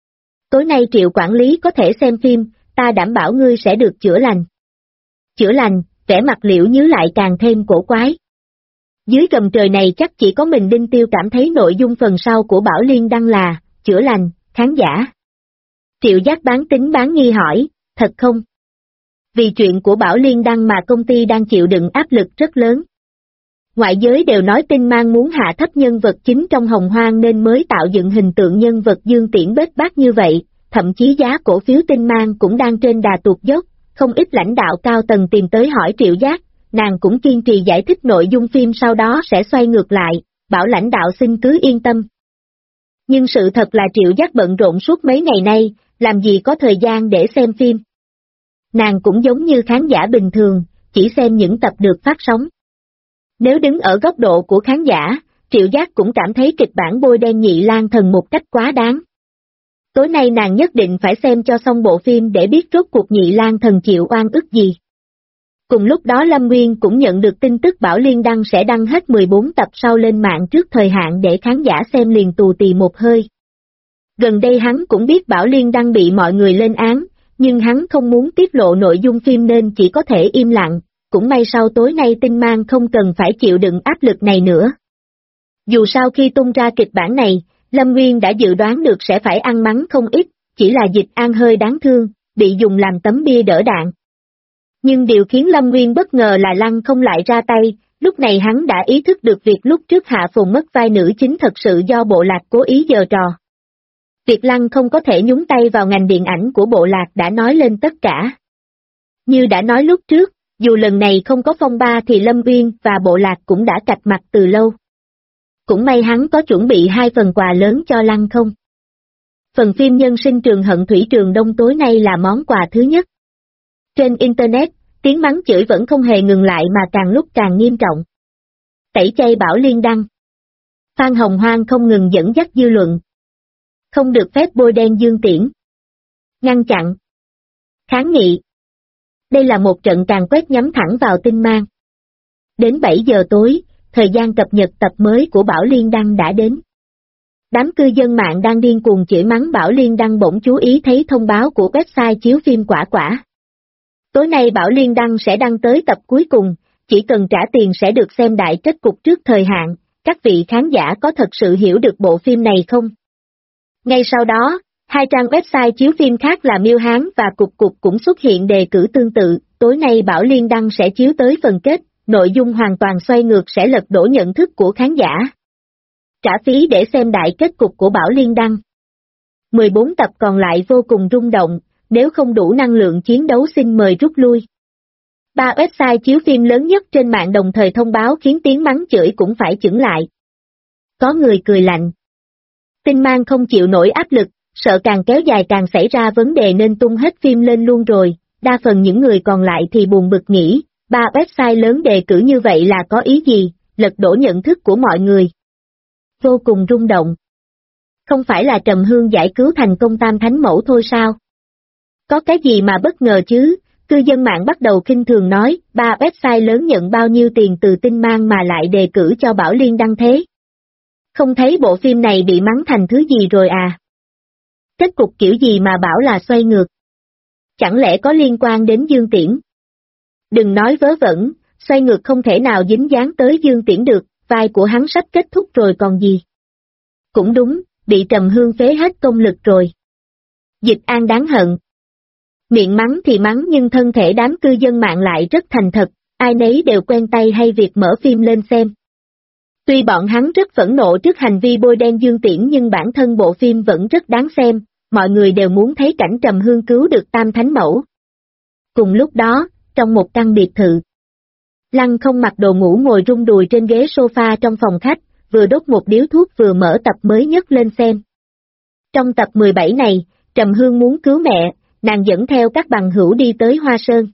Tối nay Triệu quản lý có thể xem phim, ta đảm bảo ngươi sẽ được chữa lành. Chữa lành, vẻ mặt Liễu Nhứ lại càng thêm cổ quái. Dưới gầm trời này chắc chỉ có mình Đinh Tiêu cảm thấy nội dung phần sau của Bảo Liên Đăng là, chữa lành, khán giả. Triệu Giác bán tín bán nghi hỏi, thật không? Vì chuyện của Bảo Liên Đăng mà công ty đang chịu đựng áp lực rất lớn. Ngoại giới đều nói Tinh Mang muốn hạ thấp nhân vật chính trong Hồng Hoang nên mới tạo dựng hình tượng nhân vật Dương Tiễn bết bát như vậy, thậm chí giá cổ phiếu Tinh Mang cũng đang trên đà tụt dốc, không ít lãnh đạo cao tầng tìm tới hỏi Triệu Giác, nàng cũng kiên trì giải thích nội dung phim sau đó sẽ xoay ngược lại, bảo lãnh đạo xin cứ yên tâm. Nhưng sự thật là Triệu Giác bận rộn suốt mấy ngày nay, làm gì có thời gian để xem phim. Nàng cũng giống như khán giả bình thường, chỉ xem những tập được phát sóng. Nếu đứng ở góc độ của khán giả, Triệu Giác cũng cảm thấy kịch bản bôi đen Nhị Lang Thần một cách quá đáng. Tối nay nàng nhất định phải xem cho xong bộ phim để biết rốt cuộc Nhị Lang Thần chịu oan ức gì. Cùng lúc đó Lâm Nguyên cũng nhận được tin tức Bảo Liên Đăng sẽ đăng hết 14 tập sau lên mạng trước thời hạn để khán giả xem liền tù tì một hơi. Gần đây hắn cũng biết Bảo Liên Đăng bị mọi người lên án, nhưng hắn không muốn tiết lộ nội dung phim nên chỉ có thể im lặng, cũng may sau tối nay Tinh Mang không cần phải chịu đựng áp lực này nữa. Dù sao khi tung ra kịch bản này, Lâm Nguyên đã dự đoán được sẽ phải ăn mắng không ít, chỉ là Dịch An hơi đáng thương, bị dùng làm tấm bia đỡ đạn. Nhưng điều khiến Lâm Nguyên bất ngờ là Lăng không lại ra tay, lúc này hắn đã ý thức được việc lúc trước Hạ Phồn mất vai nữ chính thật sự do bộ lạc cố ý giở trò. Việc Lăng không có thể nhúng tay vào ngành điện ảnh của bộ lạc đã nói lên tất cả. Như đã nói lúc trước, dù lần này không có phong ba thì Lâm Uyên và bộ lạc cũng đã cạch mặt từ lâu. Cũng may hắn có chuẩn bị 2 phần quà lớn cho Lăng không. Phần phim nhân sinh trường hận thủy trường đông tối nay là món quà thứ nhất. Trên Internet, tiếng mắng chửi vẫn không hề ngừng lại mà càng lúc càng nghiêm trọng. Tẩy chay Bảo Liên Đăng. Phan Hồng Hoang không ngừng dẫn dắt dư luận. Không được phép bôi đen Dương Tiễn. Ngăn chặn. Kháng nghị. Đây là một trận càn quét nhắm thẳng vào Tinh Mang. Đến 7 giờ tối, thời gian cập nhật tập mới của Bảo Liên Đăng đã đến. Đám cư dân mạng đang điên cuồng chửi mắng Bảo Liên Đăng bỗng chú ý thấy thông báo của website chiếu phim Quả Quả. Tối nay Bảo Liên Đăng sẽ đăng tới tập cuối cùng, chỉ cần trả tiền sẽ được xem đại kết cục trước thời hạn, các vị khán giả có thật sự hiểu được bộ phim này không? Ngay sau đó, 2 trang website chiếu phim khác là Miêu Hán và Cục Cục cũng xuất hiện đề cử tương tự, tối nay Bảo Liên Đăng sẽ chiếu tới phần kết, nội dung hoàn toàn xoay ngược sẽ lật đổ nhận thức của khán giả. trả phí để xem đại kết cục của Bảo Liên Đăng. 14 tập còn lại vô cùng rung động, nếu không đủ năng lượng chiến đấu xin mời rút lui. 3 website chiếu phim lớn nhất trên mạng đồng thời thông báo khiến tiếng mắng chửi cũng phải chững lại. Có người cười lạnh. Tinh Mang không chịu nổi áp lực, sợ càng kéo dài càng xảy ra vấn đề nên tung hết phim lên luôn rồi, đa phần những người còn lại thì buồn bực nghĩ, 3 website lớn đề cử như vậy là có ý gì, lật đổ nhận thức của mọi người. Vô cùng rung động. Không phải là Trầm Hương giải cứu thành công Tam Thánh Mẫu thôi sao? Có cái gì mà bất ngờ chứ? Cư dân mạng bắt đầu khinh thường nói, 3 website lớn nhận bao nhiêu tiền từ Tinh Mang mà lại đề cử cho Bảo Liên Đăng thế? Không thấy bộ phim này bị mắng thành thứ gì rồi à? Kết cục kiểu gì mà bảo là xoay ngược? Chẳng lẽ có liên quan đến Dương Tiễn? Đừng nói vớ vẩn, xoay ngược không thể nào dính dáng tới Dương Tiễn được, vai của hắn sắp kết thúc rồi còn gì. Cũng đúng, bị Trầm Hương phế hết công lực rồi. Dịch An đáng hận. Miệng mắng thì mắng nhưng thân thể đám cư dân mạng lại rất thành thật, ai nấy đều quen tay hay việc mở phim lên xem. Tuy bọn hắn rất phẫn nộ trước hành vi bôi đen Dương Tiễn nhưng bản thân bộ phim vẫn rất đáng xem, mọi người đều muốn thấy cảnh Trầm Hương cứu được Tam Thánh Mẫu. Cùng lúc đó, trong một căn biệt thự, Lăng Không mặc đồ ngủ ngồi rung đùi trên ghế sofa trong phòng khách, vừa đốt một điếu thuốc vừa mở tập mới nhất lên xem. Trong tập 17 này, Trầm Hương muốn cứu mẹ, nàng dẫn theo các bằng hữu đi tới Hoa Sơn.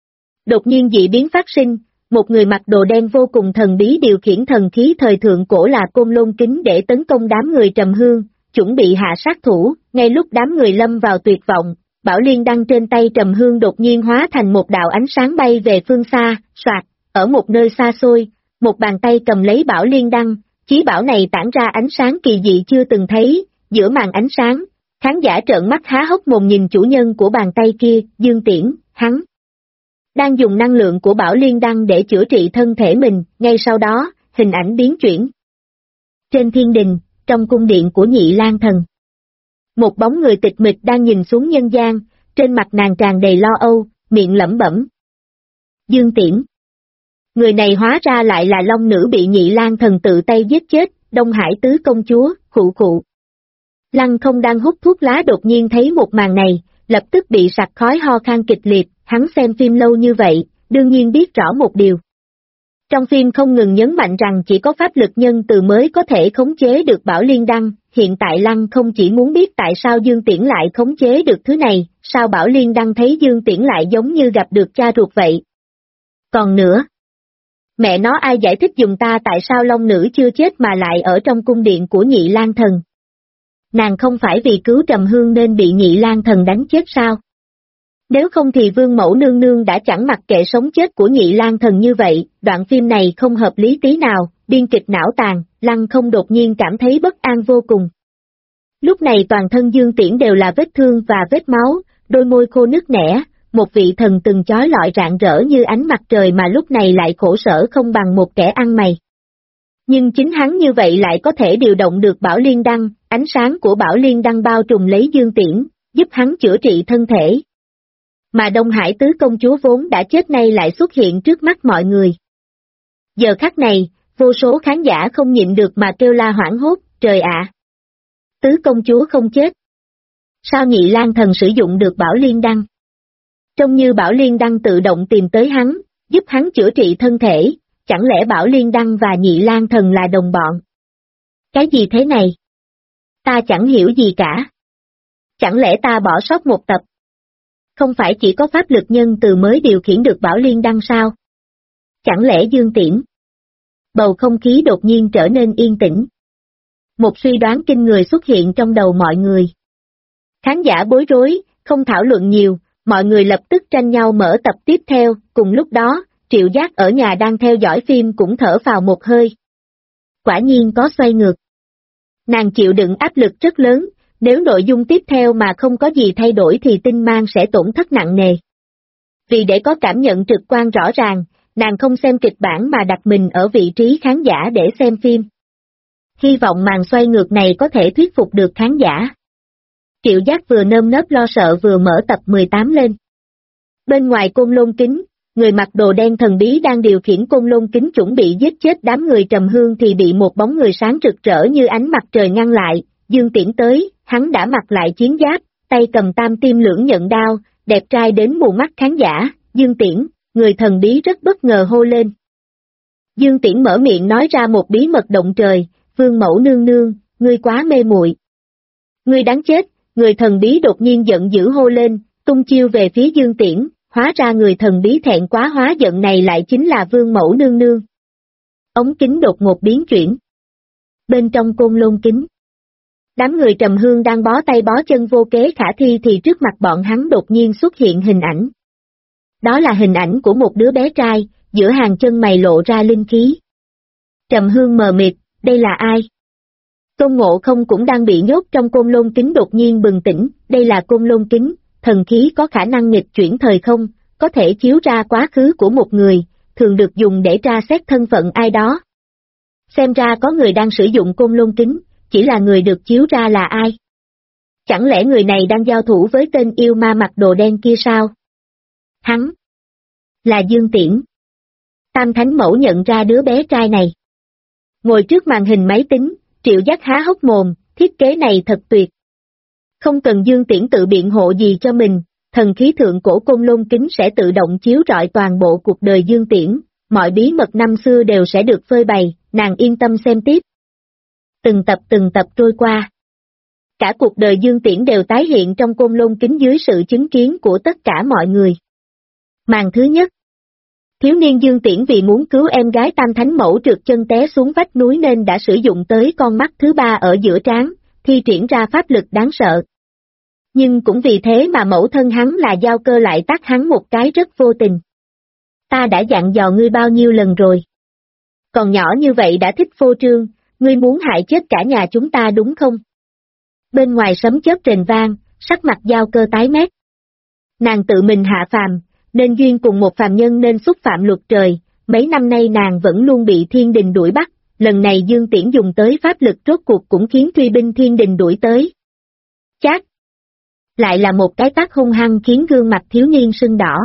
Đột nhiên dị biến phát sinh, một người mặc đồ đen vô cùng thần bí điều khiển thần khí thời thượng cổ là Côn Lôn Kính để tấn công đám người Trầm Hương, chuẩn bị hạ sát thủ, ngay lúc đám người lâm vào tuyệt vọng, Bảo Liên Đăng trên tay Trầm Hương đột nhiên hóa thành một đạo ánh sáng bay về phương xa, soạt, ở một nơi xa xôi, một bàn tay cầm lấy Bảo Liên Đăng, chí bảo này tản ra ánh sáng kỳ dị chưa từng thấy, giữa màn ánh sáng, khán giả trợn mắt há hốc mồm nhìn chủ nhân của bàn tay kia, Dương Tiễn, hắn đang dùng năng lượng của Bảo Liên Đăng để chữa trị thân thể mình, ngay sau đó, hình ảnh biến chuyển. Trên thiên đình, trong cung điện của Nhị Lang Thần, một bóng người tịch mịch đang nhìn xuống nhân gian, trên mặt nàng tràn đầy lo âu, miệng lẩm bẩm. Dương Tiễn. Người này hóa ra lại là Long Nữ bị Nhị Lang Thần tự tay giết chết, Đông Hải Tứ Công Chúa, khụ khụ. Lăng Không đang hút thuốc lá đột nhiên thấy một màn này, lập tức bị sặc khói ho khan kịch liệt, hắn xem phim lâu như vậy, đương nhiên biết rõ một điều. Trong phim không ngừng nhấn mạnh rằng chỉ có pháp lực nhân từ mới có thể khống chế được Bảo Liên Đăng, hiện tại Lăng Không chỉ muốn biết tại sao Dương Tiễn lại khống chế được thứ này, sao Bảo Liên Đăng thấy Dương Tiễn lại giống như gặp được cha ruột vậy. Còn nữa, mẹ nó ai giải thích dùng ta tại sao Long Nữ chưa chết mà lại ở trong cung điện của Nhị Lang Thần? Nàng không phải vì cứu Trầm Hương nên bị Nhị Lang Thần đánh chết sao? Nếu không thì Vương Mẫu Nương Nương đã chẳng mặc kệ sống chết của Nhị Lang Thần như vậy, đoạn phim này không hợp lý tí nào, biên kịch não tàn, Lăng Không đột nhiên cảm thấy bất an vô cùng. Lúc này toàn thân Dương Tiễn đều là vết thương và vết máu, đôi môi khô nứt nẻ, một vị thần từng chói lọi rạng rỡ như ánh mặt trời mà lúc này lại khổ sở không bằng một kẻ ăn mày. Nhưng chính hắn như vậy lại có thể điều động được Bảo Liên Đăng, ánh sáng của Bảo Liên Đăng bao trùm lấy Dương Tiễn, giúp hắn chữa trị thân thể. Mà Đông Hải Tứ Công Chúa vốn đã chết nay lại xuất hiện trước mắt mọi người. Giờ khắc này, vô số khán giả không nhịn được mà kêu la hoảng hốt, trời ạ! Tứ Công Chúa không chết. Sao Nhị Lang Thần sử dụng được Bảo Liên Đăng? Trông như Bảo Liên Đăng tự động tìm tới hắn, giúp hắn chữa trị thân thể, chẳng lẽ Bảo Liên Đăng và Nhị Lang Thần là đồng bọn? Cái gì thế này? Ta chẳng hiểu gì cả. Chẳng lẽ ta bỏ sót một tập? Không phải chỉ có pháp lực nhân từ mới điều khiển được Bảo Liên Đăng sao? Chẳng lẽ Dương Tiễn? Bầu không khí đột nhiên trở nên yên tĩnh. Một suy đoán kinh người xuất hiện trong đầu mọi người. Khán giả bối rối, không thảo luận nhiều, mọi người lập tức tranh nhau mở tập tiếp theo, cùng lúc đó, Triệu Giác ở nhà đang theo dõi phim cũng thở phào một hơi. Quả nhiên có xoay ngược. Nàng chịu đựng áp lực rất lớn, nếu nội dung tiếp theo mà không có gì thay đổi thì Tinh Mang sẽ tổn thất nặng nề. Vì để có cảm nhận trực quan rõ ràng, nàng không xem kịch bản mà đặt mình ở vị trí khán giả để xem phim. Hy vọng màn xoay ngược này có thể thuyết phục được khán giả. Triệu Giác vừa nơm nớp lo sợ vừa mở tập 18 lên. Bên ngoài Côn Lôn Kính, người mặc đồ đen thần bí đang điều khiển côn lôn kính chuẩn bị giết chết đám người Trầm Hương thì bị một bóng người sáng rực rỡ như ánh mặt trời ngăn lại. Dương Tiễn tới, hắn đã mặc lại chiến giáp, tay cầm tam tim lưỡng nhận đao, đẹp trai đến mù mắt khán giả. Dương Tiễn, người thần bí rất bất ngờ hô lên. Dương Tiễn mở miệng nói ra một bí mật động trời, Vương mẫu nương nương, ngươi quá mê muội. Ngươi đáng chết, người thần bí đột nhiên giận dữ hô lên, tung chiêu về phía Dương Tiễn, hóa ra người thần bí thẹn quá hóa giận này lại chính là Vương mẫu nương nương. Ống kính đột ngột biến chuyển. Bên trong côn lôn kính, đám người Trầm Hương đang bó tay bó chân vô kế khả thi thì trước mặt bọn hắn đột nhiên xuất hiện hình ảnh. Đó là hình ảnh của một đứa bé trai, giữa hàng chân mày lộ ra linh khí. Trầm Hương mờ mịt, đây là ai? Tôn Ngộ Không cũng đang bị nhốt trong côn lôn kính đột nhiên bừng tỉnh, đây là côn lôn kính, thần khí có khả năng nghịch chuyển thời không, có thể chiếu ra quá khứ của một người, thường được dùng để tra xét thân phận ai đó. Xem ra có người đang sử dụng côn lôn kính, chỉ là người được chiếu ra là ai? Chẳng lẽ người này đang giao thủ với tên yêu ma mặc đồ đen kia sao? Hắn là Dương Tiễn. Tam Thánh Mẫu nhận ra đứa bé trai này. Ngồi trước màn hình máy tính, Triệu Giác há hốc mồm, thiết kế này thật tuyệt. Không cần Dương Tiễn tự biện hộ gì cho mình, thần khí thượng cổ côn lôn kính sẽ tự động chiếu rọi toàn bộ cuộc đời Dương Tiễn, mọi bí mật năm xưa đều sẽ được phơi bày, nàng yên tâm xem tiếp. Từng tập trôi qua. Cả cuộc đời Dương Tiễn đều tái hiện trong côn lôn kính dưới sự chứng kiến của tất cả mọi người. Màn thứ nhất. Thiếu niên Dương Tiễn vì muốn cứu em gái Tam Thánh Mẫu trượt chân té xuống vách núi nên đã sử dụng tới con mắt thứ ba ở giữa trán, thi triển ra pháp lực đáng sợ. Nhưng cũng vì thế mà mẫu thân hắn là Giao Cơ lại tát hắn một cái rất vô tình. Ta đã dặn dò ngươi bao nhiêu lần rồi. Còn nhỏ như vậy đã thích phô trương, ngươi muốn hại chết cả nhà chúng ta đúng không? Bên ngoài sấm chớp rền vang, sắc mặt Giao Cơ tái mét. Nàng tự mình hạ phàm, nên duyên cùng một phàm nhân nên xúc phạm luật trời, mấy năm nay nàng vẫn luôn bị thiên đình đuổi bắt, lần này Dương Tiễn dùng tới pháp lực rốt cuộc cũng khiến truy binh thiên đình đuổi tới. Chát! Lại là một cái tát hung hăng khiến gương mặt thiếu niên sưng đỏ.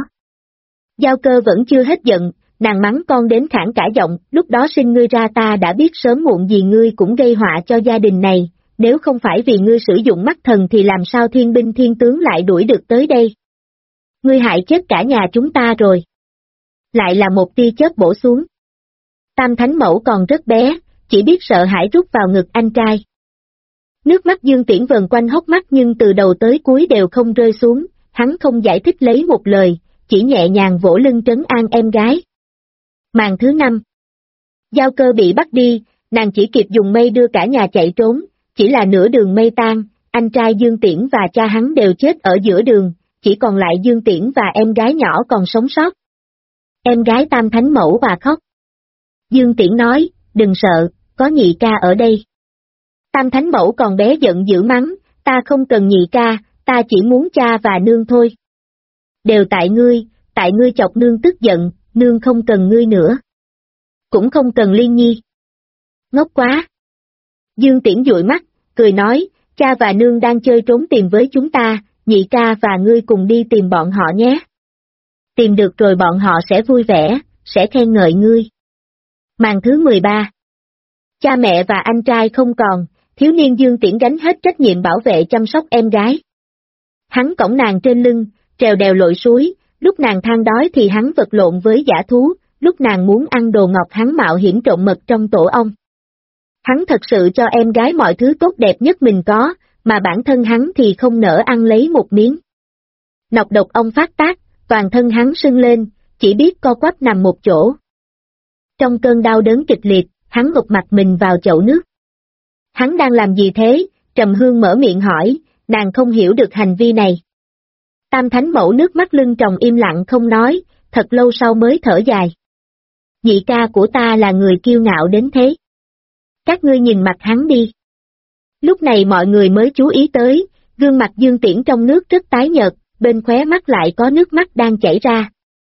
Giao Cơ vẫn chưa hết giận, nàng mắng con đến khản cả giọng, lúc đó sinh ngươi ra ta đã biết sớm muộn gì ngươi cũng gây họa cho gia đình này, nếu không phải vì ngươi sử dụng mắt thần thì làm sao thiên binh thiên tướng lại đuổi được tới đây. Ngươi hại chết cả nhà chúng ta rồi. Lại là một tia chớp bổ xuống. Tam Thánh Mẫu còn rất bé, chỉ biết sợ hãi rút vào ngực anh trai. Nước mắt Dương Tiễn vần quanh hốc mắt nhưng từ đầu tới cuối đều không rơi xuống, hắn không giải thích lấy một lời, chỉ nhẹ nhàng vỗ lưng trấn an em gái. Màn thứ năm. Giao Cơ bị bắt đi, nàng chỉ kịp dùng mây đưa cả nhà chạy trốn, chỉ là nửa đường mây tan, anh trai Dương Tiễn và cha hắn đều chết ở giữa đường, chỉ còn lại Dương Tiễn và em gái nhỏ còn sống sót. Em gái Tam Thánh Mẫu và khóc. Dương Tiễn nói, đừng sợ, có nhị ca ở đây. Tam Thánh Mẫu còn bé giận dữ mắng, ta không cần nhị ca, ta chỉ muốn cha và nương thôi. Đều tại ngươi chọc nương tức giận, nương không cần ngươi nữa. Cũng không cần Liên Nhi. Ngốc quá. Dương Tiễn dụi mắt, cười nói, cha và nương đang chơi trốn tìm với chúng ta, nhị ca và ngươi cùng đi tìm bọn họ nhé. Tìm được rồi bọn họ sẽ vui vẻ, sẽ khen ngợi ngươi. Màn thứ 13. Cha mẹ và anh trai không còn, thiếu niên Dương Tiễn gánh hết trách nhiệm bảo vệ chăm sóc em gái. Hắn cõng nàng trên lưng, trèo đèo lội suối, lúc nàng than đói thì hắn vật lộn với dã thú, lúc nàng muốn ăn đồ ngọt hắn mạo hiểm trộn mật trong tổ ong. Hắn thật sự cho em gái mọi thứ tốt đẹp nhất mình có, mà bản thân hắn thì không nỡ ăn lấy một miếng. Nọc độc ong phát tác, toàn thân hắn sưng lên, chỉ biết co quắp nằm một chỗ. Trong cơn đau đớn kịch liệt, hắn gục mặt mình vào chậu nước. Hắn đang làm gì thế? Trầm Hương mở miệng hỏi, nàng không hiểu được hành vi này. Tam Thánh Mẫu nước mắt lưng tròng im lặng không nói, thật lâu sau mới thở dài. Nhị ca của ta là người kiêu ngạo đến thế. Các ngươi nhìn mặt hắn đi. Lúc này mọi người mới chú ý tới, gương mặt Dương Tiễn trong nước rất tái nhợt, bên khóe mắt lại có nước mắt đang chảy ra.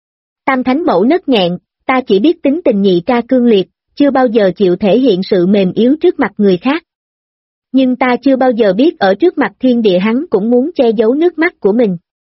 Tam Thánh Mẫu nấc nghẹn, ta chỉ biết tính tình nhị ca cương liệt, chưa bao giờ chịu thể hiện sự mềm yếu trước mặt người khác. Nhưng ta chưa bao giờ biết ở trước mặt thiên địa hắn cũng muốn che giấu nước mắt của mình.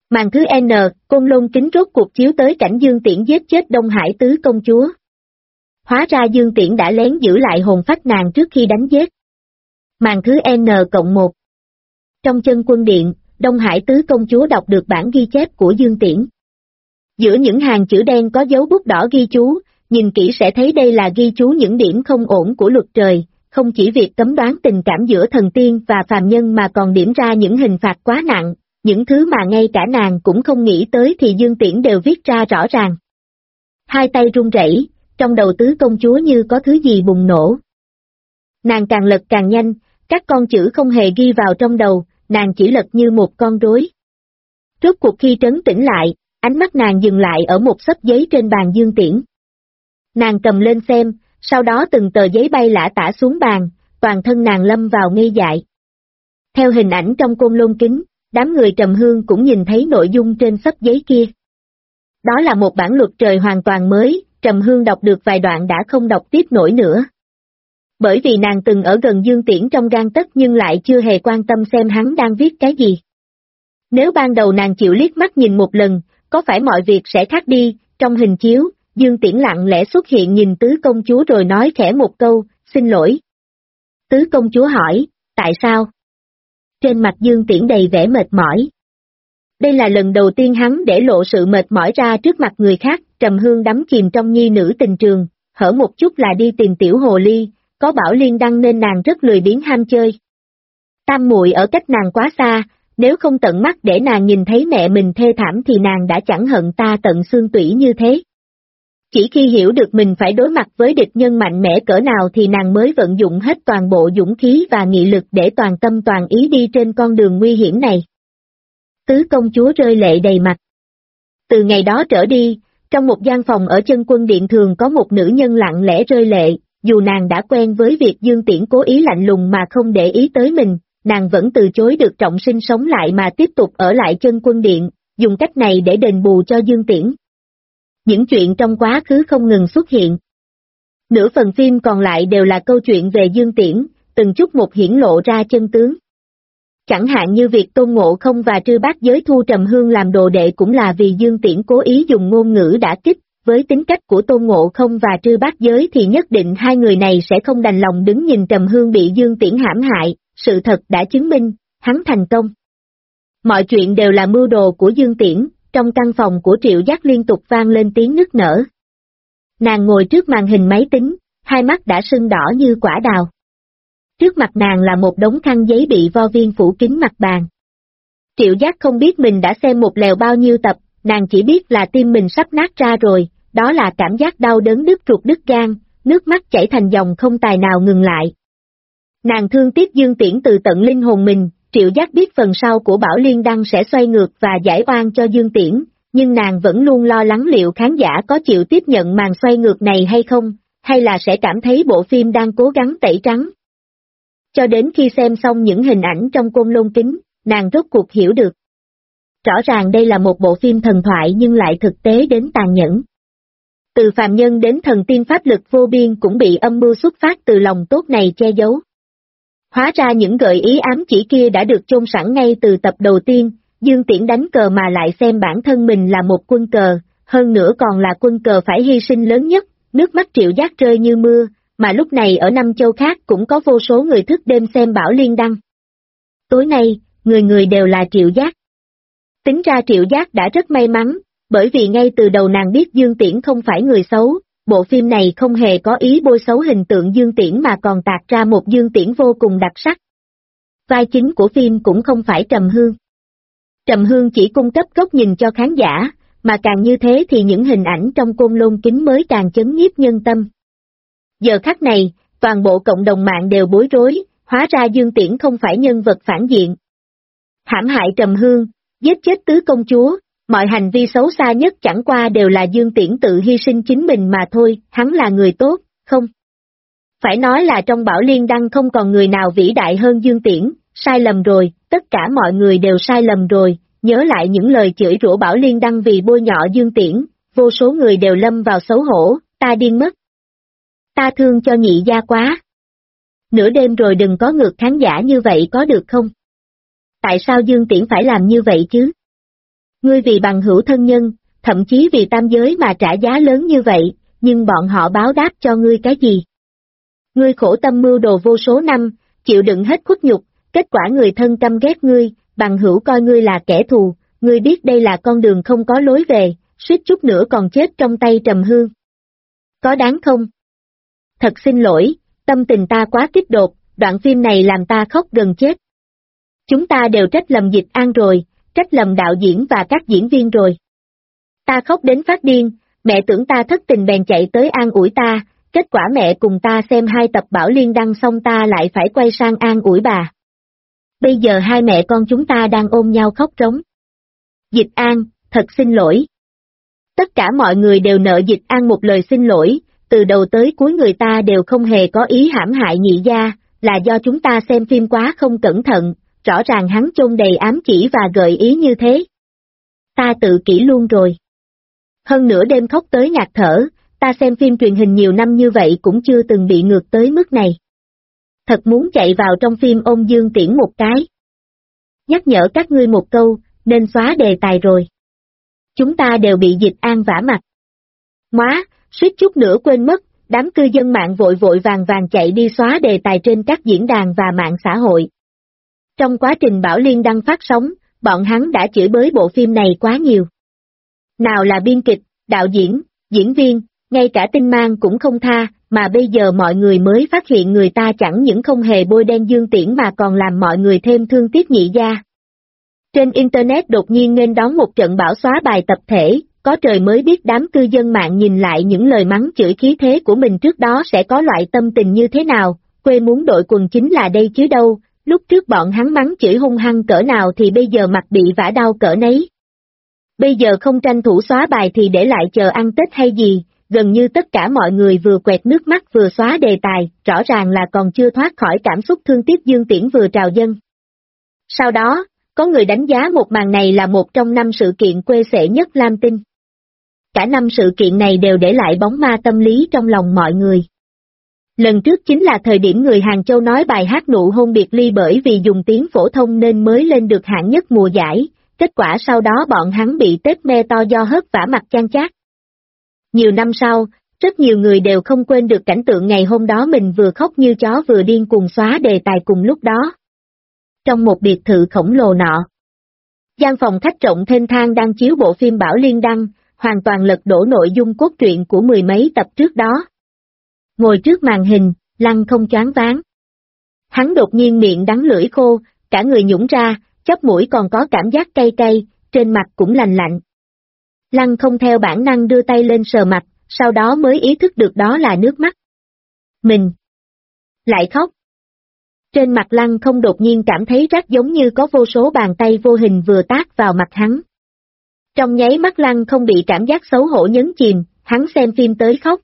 Màn thứ N, Côn Lôn Kính rốt cuộc chiếu tới cảnh Dương Tiễn giết chết Đông Hải tứ công chúa. Hóa ra Dương Tiễn đã lén giữ lại hồn phách nàng trước khi đánh giết. Màn thứ N+1. Trong chân quân điện, Đông Hải tứ công chúa đọc được bản ghi chép của Dương Tiễn. Giữa những hàng chữ đen có dấu bút đỏ ghi chú, nhìn kỹ sẽ thấy đây là ghi chú những điểm không ổn của luật trời, không chỉ việc cấm đoán tình cảm giữa thần tiên và phàm nhân mà còn điểm ra những hình phạt quá nặng, những thứ mà ngay cả nàng cũng không nghĩ tới thì Dương Tiễn đều viết ra rõ ràng. Hai tay run rẩy, trong đầu tứ công chúa như có thứ gì bùng nổ. Nàng càng lật càng nhanh, các con chữ không hề ghi vào trong đầu, nàng chỉ lật như một con rối. Rốt cuộc khi trấn tĩnh lại, ánh mắt nàng dừng lại ở một xấp giấy trên bàn Dương Tiễn. Nàng cầm lên xem, sau đó từng tờ giấy bay lả tả xuống bàn, toàn thân nàng lâm vào ngây dại. Theo hình ảnh trong Côn Lôn Kính, đám người Trầm Hương cũng nhìn thấy nội dung trên xấp giấy kia. Đó là một bản luật trời hoàn toàn mới, Trầm Hương đọc được vài đoạn đã không đọc tiếp nổi nữa. Bởi vì nàng từng ở gần Dương Tiễn trong gang tấc nhưng lại chưa hề quan tâm xem hắn đang viết cái gì. Nếu ban đầu nàng chịu liếc mắt nhìn một lần, có phải mọi việc sẽ khác đi? Trong hình chiếu, Dương Tiễn lặng lẽ xuất hiện nhìn tứ công chúa rồi nói khẽ một câu, xin lỗi. Tứ công chúa hỏi, tại sao? Trên mặt Dương Tiễn đầy vẻ mệt mỏi. Đây là lần đầu tiên hắn để lộ sự mệt mỏi ra trước mặt người khác. Trầm Hương đắm chìm trong nhi nữ tình trường, hở một chút là đi tìm tiểu hồ ly, có Bảo Liên Đăng nên nàng rất lười biếng ham chơi. Tam muội ở cách nàng quá xa, nếu không tận mắt để nàng nhìn thấy mẹ mình thê thảm thì nàng đã chẳng hận ta tận xương tủy như thế. Chỉ khi hiểu được mình phải đối mặt với địch nhân mạnh mẽ cỡ nào thì nàng mới vận dụng hết toàn bộ dũng khí và nghị lực để toàn tâm toàn ý đi trên con đường nguy hiểm này. Tứ công chúa rơi lệ đầy mặt. Từ ngày đó trở đi, trong một gian phòng ở chân quân điện thường có một nữ nhân lặng lẽ rơi lệ, dù nàng đã quen với việc Dương Tiễn cố ý lạnh lùng mà không để ý tới mình, nàng vẫn từ chối được trọng sinh sống lại mà tiếp tục ở lại chân quân điện, dùng cách này để đền bù cho Dương Tiễn. Những chuyện trong quá khứ không ngừng xuất hiện. Nửa phần phim còn lại đều là câu chuyện về Dương Tiễn, từng chút một hiển lộ ra chân tướng. Chẳng hạn như việc Tôn Ngộ Không và Trư Bát Giới thu Trầm Hương làm đồ đệ cũng là vì Dương Tiễn cố ý dùng ngôn ngữ đả kích, với tính cách của Tôn Ngộ Không và Trư Bát Giới thì nhất định hai người này sẽ không đành lòng đứng nhìn Trầm Hương bị Dương Tiễn hãm hại, sự thật đã chứng minh, hắn thành công. Mọi chuyện đều là mưu đồ của Dương Tiễn, trong căn phòng của Triệu Giác liên tục vang lên tiếng nức nở. Nàng ngồi trước màn hình máy tính, hai mắt đã sưng đỏ như quả đào. Trước mặt nàng là một đống khăn giấy bị vo viên phủ kín mặt bàn. Triệu Giác không biết mình đã xem một lèo bao nhiêu tập, nàng chỉ biết là tim mình sắp nát ra rồi, đó là cảm giác đau đớn đứt ruột đứt gan, nước mắt chảy thành dòng không tài nào ngừng lại. Nàng thương tiếc Dương Tiễn từ tận linh hồn mình, Triệu Giác biết phần sau của Bảo Liên Đăng sẽ xoay ngược và giải oan cho Dương Tiễn, nhưng nàng vẫn luôn lo lắng liệu khán giả có chịu tiếp nhận màn xoay ngược này hay không, hay là sẽ cảm thấy bộ phim đang cố gắng tẩy trắng. Cho đến khi xem xong những hình ảnh trong Côn Lôn Kính, nàng rốt cuộc hiểu được. Rõ ràng đây là một bộ phim thần thoại nhưng lại thực tế đến tàn nhẫn. Từ phàm nhân đến thần tiên pháp lực vô biên cũng bị âm mưu xuất phát từ lòng tốt này che giấu. Hóa ra những gợi ý ám chỉ kia đã được chôn sẵn ngay từ tập đầu tiên, Dương Tiễn đánh cờ mà lại xem bản thân mình là một quân cờ, hơn nữa còn là quân cờ phải hy sinh lớn nhất, nước mắt Triệu Giác rơi như mưa, mà lúc này ở năm châu khác cũng có vô số người thức đêm xem Bảo Liên Đăng. Tối nay, người người đều là Triệu Giác. Tính ra Triệu Giác đã rất may mắn, bởi vì ngay từ đầu nàng biết Dương Tiễn không phải người xấu, bộ phim này không hề có ý bôi xấu hình tượng Dương Tiễn mà còn tạc ra một Dương Tiễn vô cùng đặc sắc. Vai chính của phim cũng không phải Trầm Hương. Trầm Hương chỉ cung cấp góc nhìn cho khán giả, mà càng như thế thì những hình ảnh trong Côn Lôn Kính mới càng chấn nhiếp nhân tâm. Giờ khắc này, toàn bộ cộng đồng mạng đều bối rối, hóa ra Dương Tiễn không phải nhân vật phản diện. Hãm hại Trầm Hương, giết chết tứ công chúa, mọi hành vi xấu xa nhất chẳng qua đều là Dương Tiễn tự hy sinh chính mình mà thôi, hắn là người tốt, không? Phải nói là trong Bảo Liên Đăng không còn người nào vĩ đại hơn Dương Tiễn, sai lầm rồi, tất cả mọi người đều sai lầm rồi, nhớ lại những lời chửi rủa Bảo Liên Đăng vì bôi nhọ Dương Tiễn, vô số người đều lâm vào xấu hổ, ta điên mất. Ta thương cho nhị gia quá. Nửa đêm rồi đừng có ngược khán giả như vậy có được không? Tại sao Dương Tiễn phải làm như vậy chứ? Ngươi vì bằng hữu thân nhân, thậm chí vì tam giới mà trả giá lớn như vậy, nhưng bọn họ báo đáp cho ngươi cái gì? Ngươi khổ tâm mưu đồ vô số năm, chịu đựng hết khuất nhục, kết quả người thân căm ghét ngươi, bằng hữu coi ngươi là kẻ thù, ngươi biết đây là con đường không có lối về, suýt chút nữa còn chết trong tay Trầm Hương. Có đáng không? Thật xin lỗi, tâm tình ta quá kích đột, đoạn phim này làm ta khóc gần chết. Chúng ta đều trách lầm Dịch An rồi, trách lầm đạo diễn và các diễn viên rồi. Ta khóc đến phát điên, mẹ tưởng ta thất tình bèn chạy tới an ủi ta, kết quả mẹ cùng ta xem 2 tập Bảo Liên đăng xong ta lại phải quay sang an ủi bà. Bây giờ hai mẹ con chúng ta đang ôm nhau khóc trống. Dịch An, thật xin lỗi. Tất cả mọi người đều nợ Dịch An một lời xin lỗi, từ đầu tới cuối người ta đều không hề có ý hãm hại Nhị gia, là do chúng ta xem phim quá không cẩn thận, rõ ràng hắn chôn đầy ám chỉ và gợi ý như thế. Ta tự kỷ luôn rồi. Hơn nửa đêm khóc tới ngạt thở, ta xem phim truyền hình nhiều năm như vậy cũng chưa từng bị ngược tới mức này. Thật muốn chạy vào trong phim ôm Dương Tiễn một cái. Nhắc nhở các ngươi một câu, nên xóa đề tài rồi. Chúng ta đều bị Dịch An vả mặt. Móa, suýt chút nữa quên mất, đám cư dân mạng vội vội vàng vàng chạy đi xóa đề tài trên các diễn đàn và mạng xã hội. Trong quá trình Bảo Liên đăng phát sóng, bọn hắn đã chửi bới bộ phim này quá nhiều. Nào là biên kịch, đạo diễn, diễn viên, ngay cả tinh mang cũng không tha, mà bây giờ mọi người mới phát hiện người ta chẳng những không hề bôi đen Dương Tiễn mà còn làm mọi người thêm thương tiếc Nhị gia. Trên Internet đột nhiên nên đón một trận bão xóa bài tập thể, có trời mới biết đám cư dân mạng nhìn lại những lời mắng chửi khí thế của mình trước đó sẽ có loại tâm tình như thế nào, quê muốn đội quần chính là đây chứ đâu, lúc trước bọn hắn mắng chửi hung hăng cỡ nào thì bây giờ mặt bị vả đau cỡ nấy. Bây giờ không tranh thủ xóa bài thì để lại chờ ăn Tết hay gì, gần như tất cả mọi người vừa quẹt nước mắt vừa xóa đề tài, rõ ràng là còn chưa thoát khỏi cảm xúc thương tiếc Dương Tiễn vừa trào dâng. Sau đó, có người đánh giá một màn này là một trong 5 sự kiện quê xệ nhất Lam Tinh. Cả 5 sự kiện này đều để lại bóng ma tâm lý trong lòng mọi người. Lần trước chính là thời điểm người Hàng Châu nói bài hát Nụ hôn biệt ly bởi vì dùng tiếng phổ thông nên mới lên được hạng nhất mùa giải, kết quả sau đó bọn hắn bị tép me to do hớt vả mặt chan chát. Nhiều năm sau, rất nhiều người đều không quên được cảnh tượng ngày hôm đó mình vừa khóc như chó vừa điên cuồng xóa đề tài cùng lúc đó. Trong một biệt thự khổng lồ nọ, gian phòng khách rộng thênh thang đang chiếu bộ phim Bảo Liên đăng, hoàn toàn lật đổ nội dung cốt truyện của 10 mấy tập trước đó. Ngồi trước màn hình, Lăng không choáng váng. Hắn đột nhiên miệng đắng lưỡi khô, cả người nhũn ra, chóp mũi còn có cảm giác cay cay, trên mặt cũng lành lạnh. Lăng không theo bản năng đưa tay lên sờ mặt, sau đó mới ý thức được đó là nước mắt. Mình lại khóc. Trên mặt Lăng không đột nhiên cảm thấy rát giống như có vô số bàn tay vô hình vừa tát vào mặt hắn. Trong nháy mắt Lăng không bị cảm giác xấu hổ nhấn chìm, hắn xem phim tới khóc.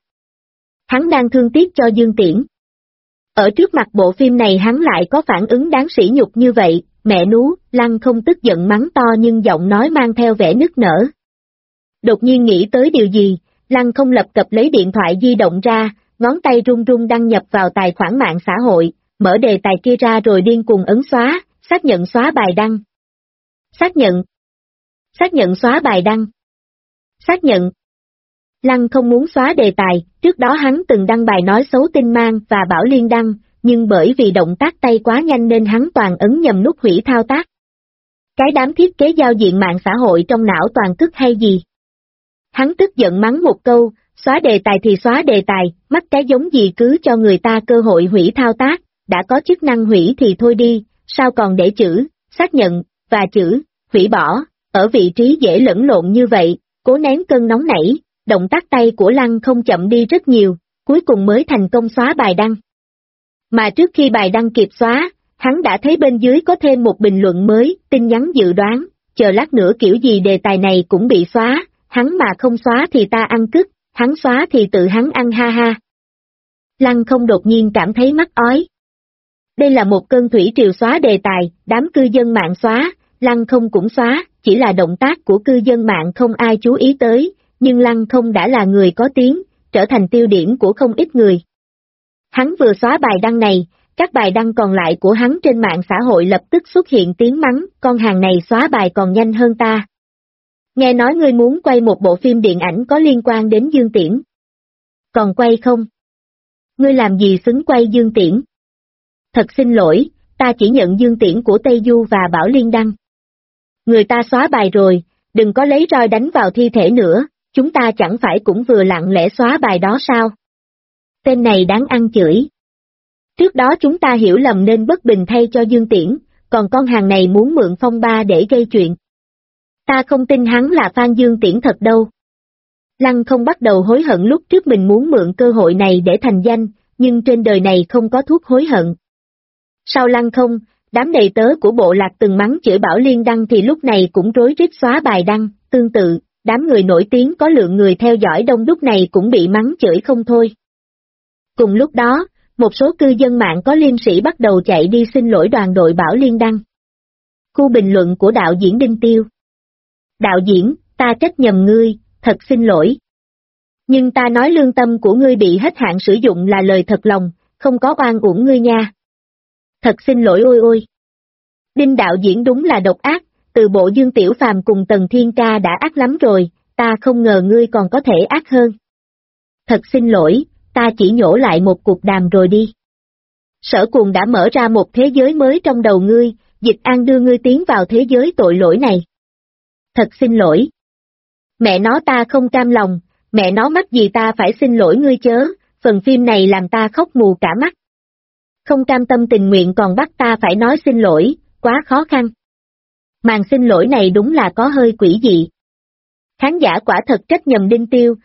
Hắn đang thương tiếc cho Dương Tiễn. Ở trước mặt bộ phim này hắn lại có phản ứng đáng sỉ nhục như vậy, mẹ nú, Lăng không tức giận mắng to nhưng giọng nói mang theo vẻ nức nở. Đột nhiên nghĩ tới điều gì, Lăng không lập cập lấy điện thoại di động ra, ngón tay run run đăng nhập vào tài khoản mạng xã hội, mở đề tài kia ra rồi điên cuồng ấn xóa, xác nhận xóa bài đăng. Xác nhận xóa bài đăng. Xác nhận. Lăng không muốn xóa đề tài, trước đó hắn từng đăng bài nói xấu Tinh Mang và Bảo Liên đăng, nhưng bởi vì động tác tay quá nhanh nên hắn toàn ấn nhầm nút hủy thao tác. Cái đám thiết kế giao diện mạng xã hội trong não toàn tức hay gì? Hắn tức giận mắng một câu, xóa đề tài thì xóa đề tài, mắc cái giống gì cứ cho người ta cơ hội hủy thao tác, đã có chức năng hủy thì thôi đi, sao còn để chữ, xác nhận, và chữ, hủy bỏ, ở vị trí dễ lẫn lộn như vậy, cố nén cơn nóng nảy, động tác tay của Lăng không chậm đi rất nhiều, cuối cùng mới thành công xóa bài đăng. Mà trước khi bài đăng kịp xóa, hắn đã thấy bên dưới có thêm một bình luận mới, tin nhắn dự đoán, chờ lát nữa kiểu gì đề tài này cũng bị xóa, hắn mà không xóa thì ta ăn cứt, hắn xóa thì tự hắn ăn ha ha. Lăng không đột nhiên cảm thấy mắc ói. Đây là một cơn thủy triều xóa đề tài, đám cư dân mạng xóa, Lăng không cũng xóa, chỉ là động tác của cư dân mạng không ai chú ý tới, nhưng Lăng không đã là người có tiếng, trở thành tiêu điểm của không ít người. Hắn vừa xóa bài đăng này, các bài đăng còn lại của hắn trên mạng xã hội lập tức xuất hiện tiếng mắng, con hàng này xóa bài còn nhanh hơn ta. Nghe nói ngươi muốn quay một bộ phim điện ảnh có liên quan đến Dương Tiễn. Còn quay không? Ngươi làm gì xứng quay Dương Tiễn? Thật xin lỗi, ta chỉ nhận Dương Tiễn của Tây Du và Bảo Liên Đăng. Người ta xóa bài rồi, đừng có lấy roi đánh vào thi thể nữa, chúng ta chẳng phải cũng vừa lặng lẽ xóa bài đó sao? Tên này đáng ăn chửi. Trước đó chúng ta hiểu lầm nên bất bình thay cho Dương Tiễn, còn con hàng này muốn mượn phong ba để gây chuyện. Ta không tin hắn là fan Dương Tiễn thật đâu. Lăng không bắt đầu hối hận lúc trước mình muốn mượn cơ hội này để thành danh, nhưng trên đời này không có thuốc hối hận. Sau Lăng không, đám đầy tớ của bộ lạc từng mắng chửi Bảo Liên Đăng thì lúc này cũng rối rít xóa bài đăng, tương tự, đám người nổi tiếng có lượng người theo dõi đông đúc này cũng bị mắng chửi không thôi. Cùng lúc đó, một số cư dân mạng có liêm sĩ bắt đầu chạy đi xin lỗi đoàn đội Bảo Liên Đăng. Khu bình luận của đạo diễn Đinh Tiêu. Đạo diễn, ta trách nhầm ngươi, thật xin lỗi. Nhưng ta nói lương tâm của ngươi bị hết hạn sử dụng là lời thật lòng, không có oan uổng ngươi nha. Thật xin lỗi ôi ôi. Đinh đạo diễn đúng là độc ác, từ bộ Dương Tiểu Phàm cùng Tần Thiên Ca đã ác lắm rồi, ta không ngờ ngươi còn có thể ác hơn. Thật xin lỗi, ta chỉ nhổ lại một cuộc đàm rồi đi. Sở Cuồng đã mở ra một thế giới mới trong đầu ngươi, Dịch An đưa ngươi tiến vào thế giới tội lỗi này. Thật xin lỗi. Mẹ nó ta không cam lòng, mẹ nó mắc gì ta phải xin lỗi ngươi chớ, phần phim này làm ta khóc mù cả mắt. Không cam tâm tình nguyện còn bắt ta phải nói xin lỗi, quá khó khăn. Màn xin lỗi này đúng là có hơi quỷ dị. Khán giả quả thật trách nhầm Đinh Tiêu,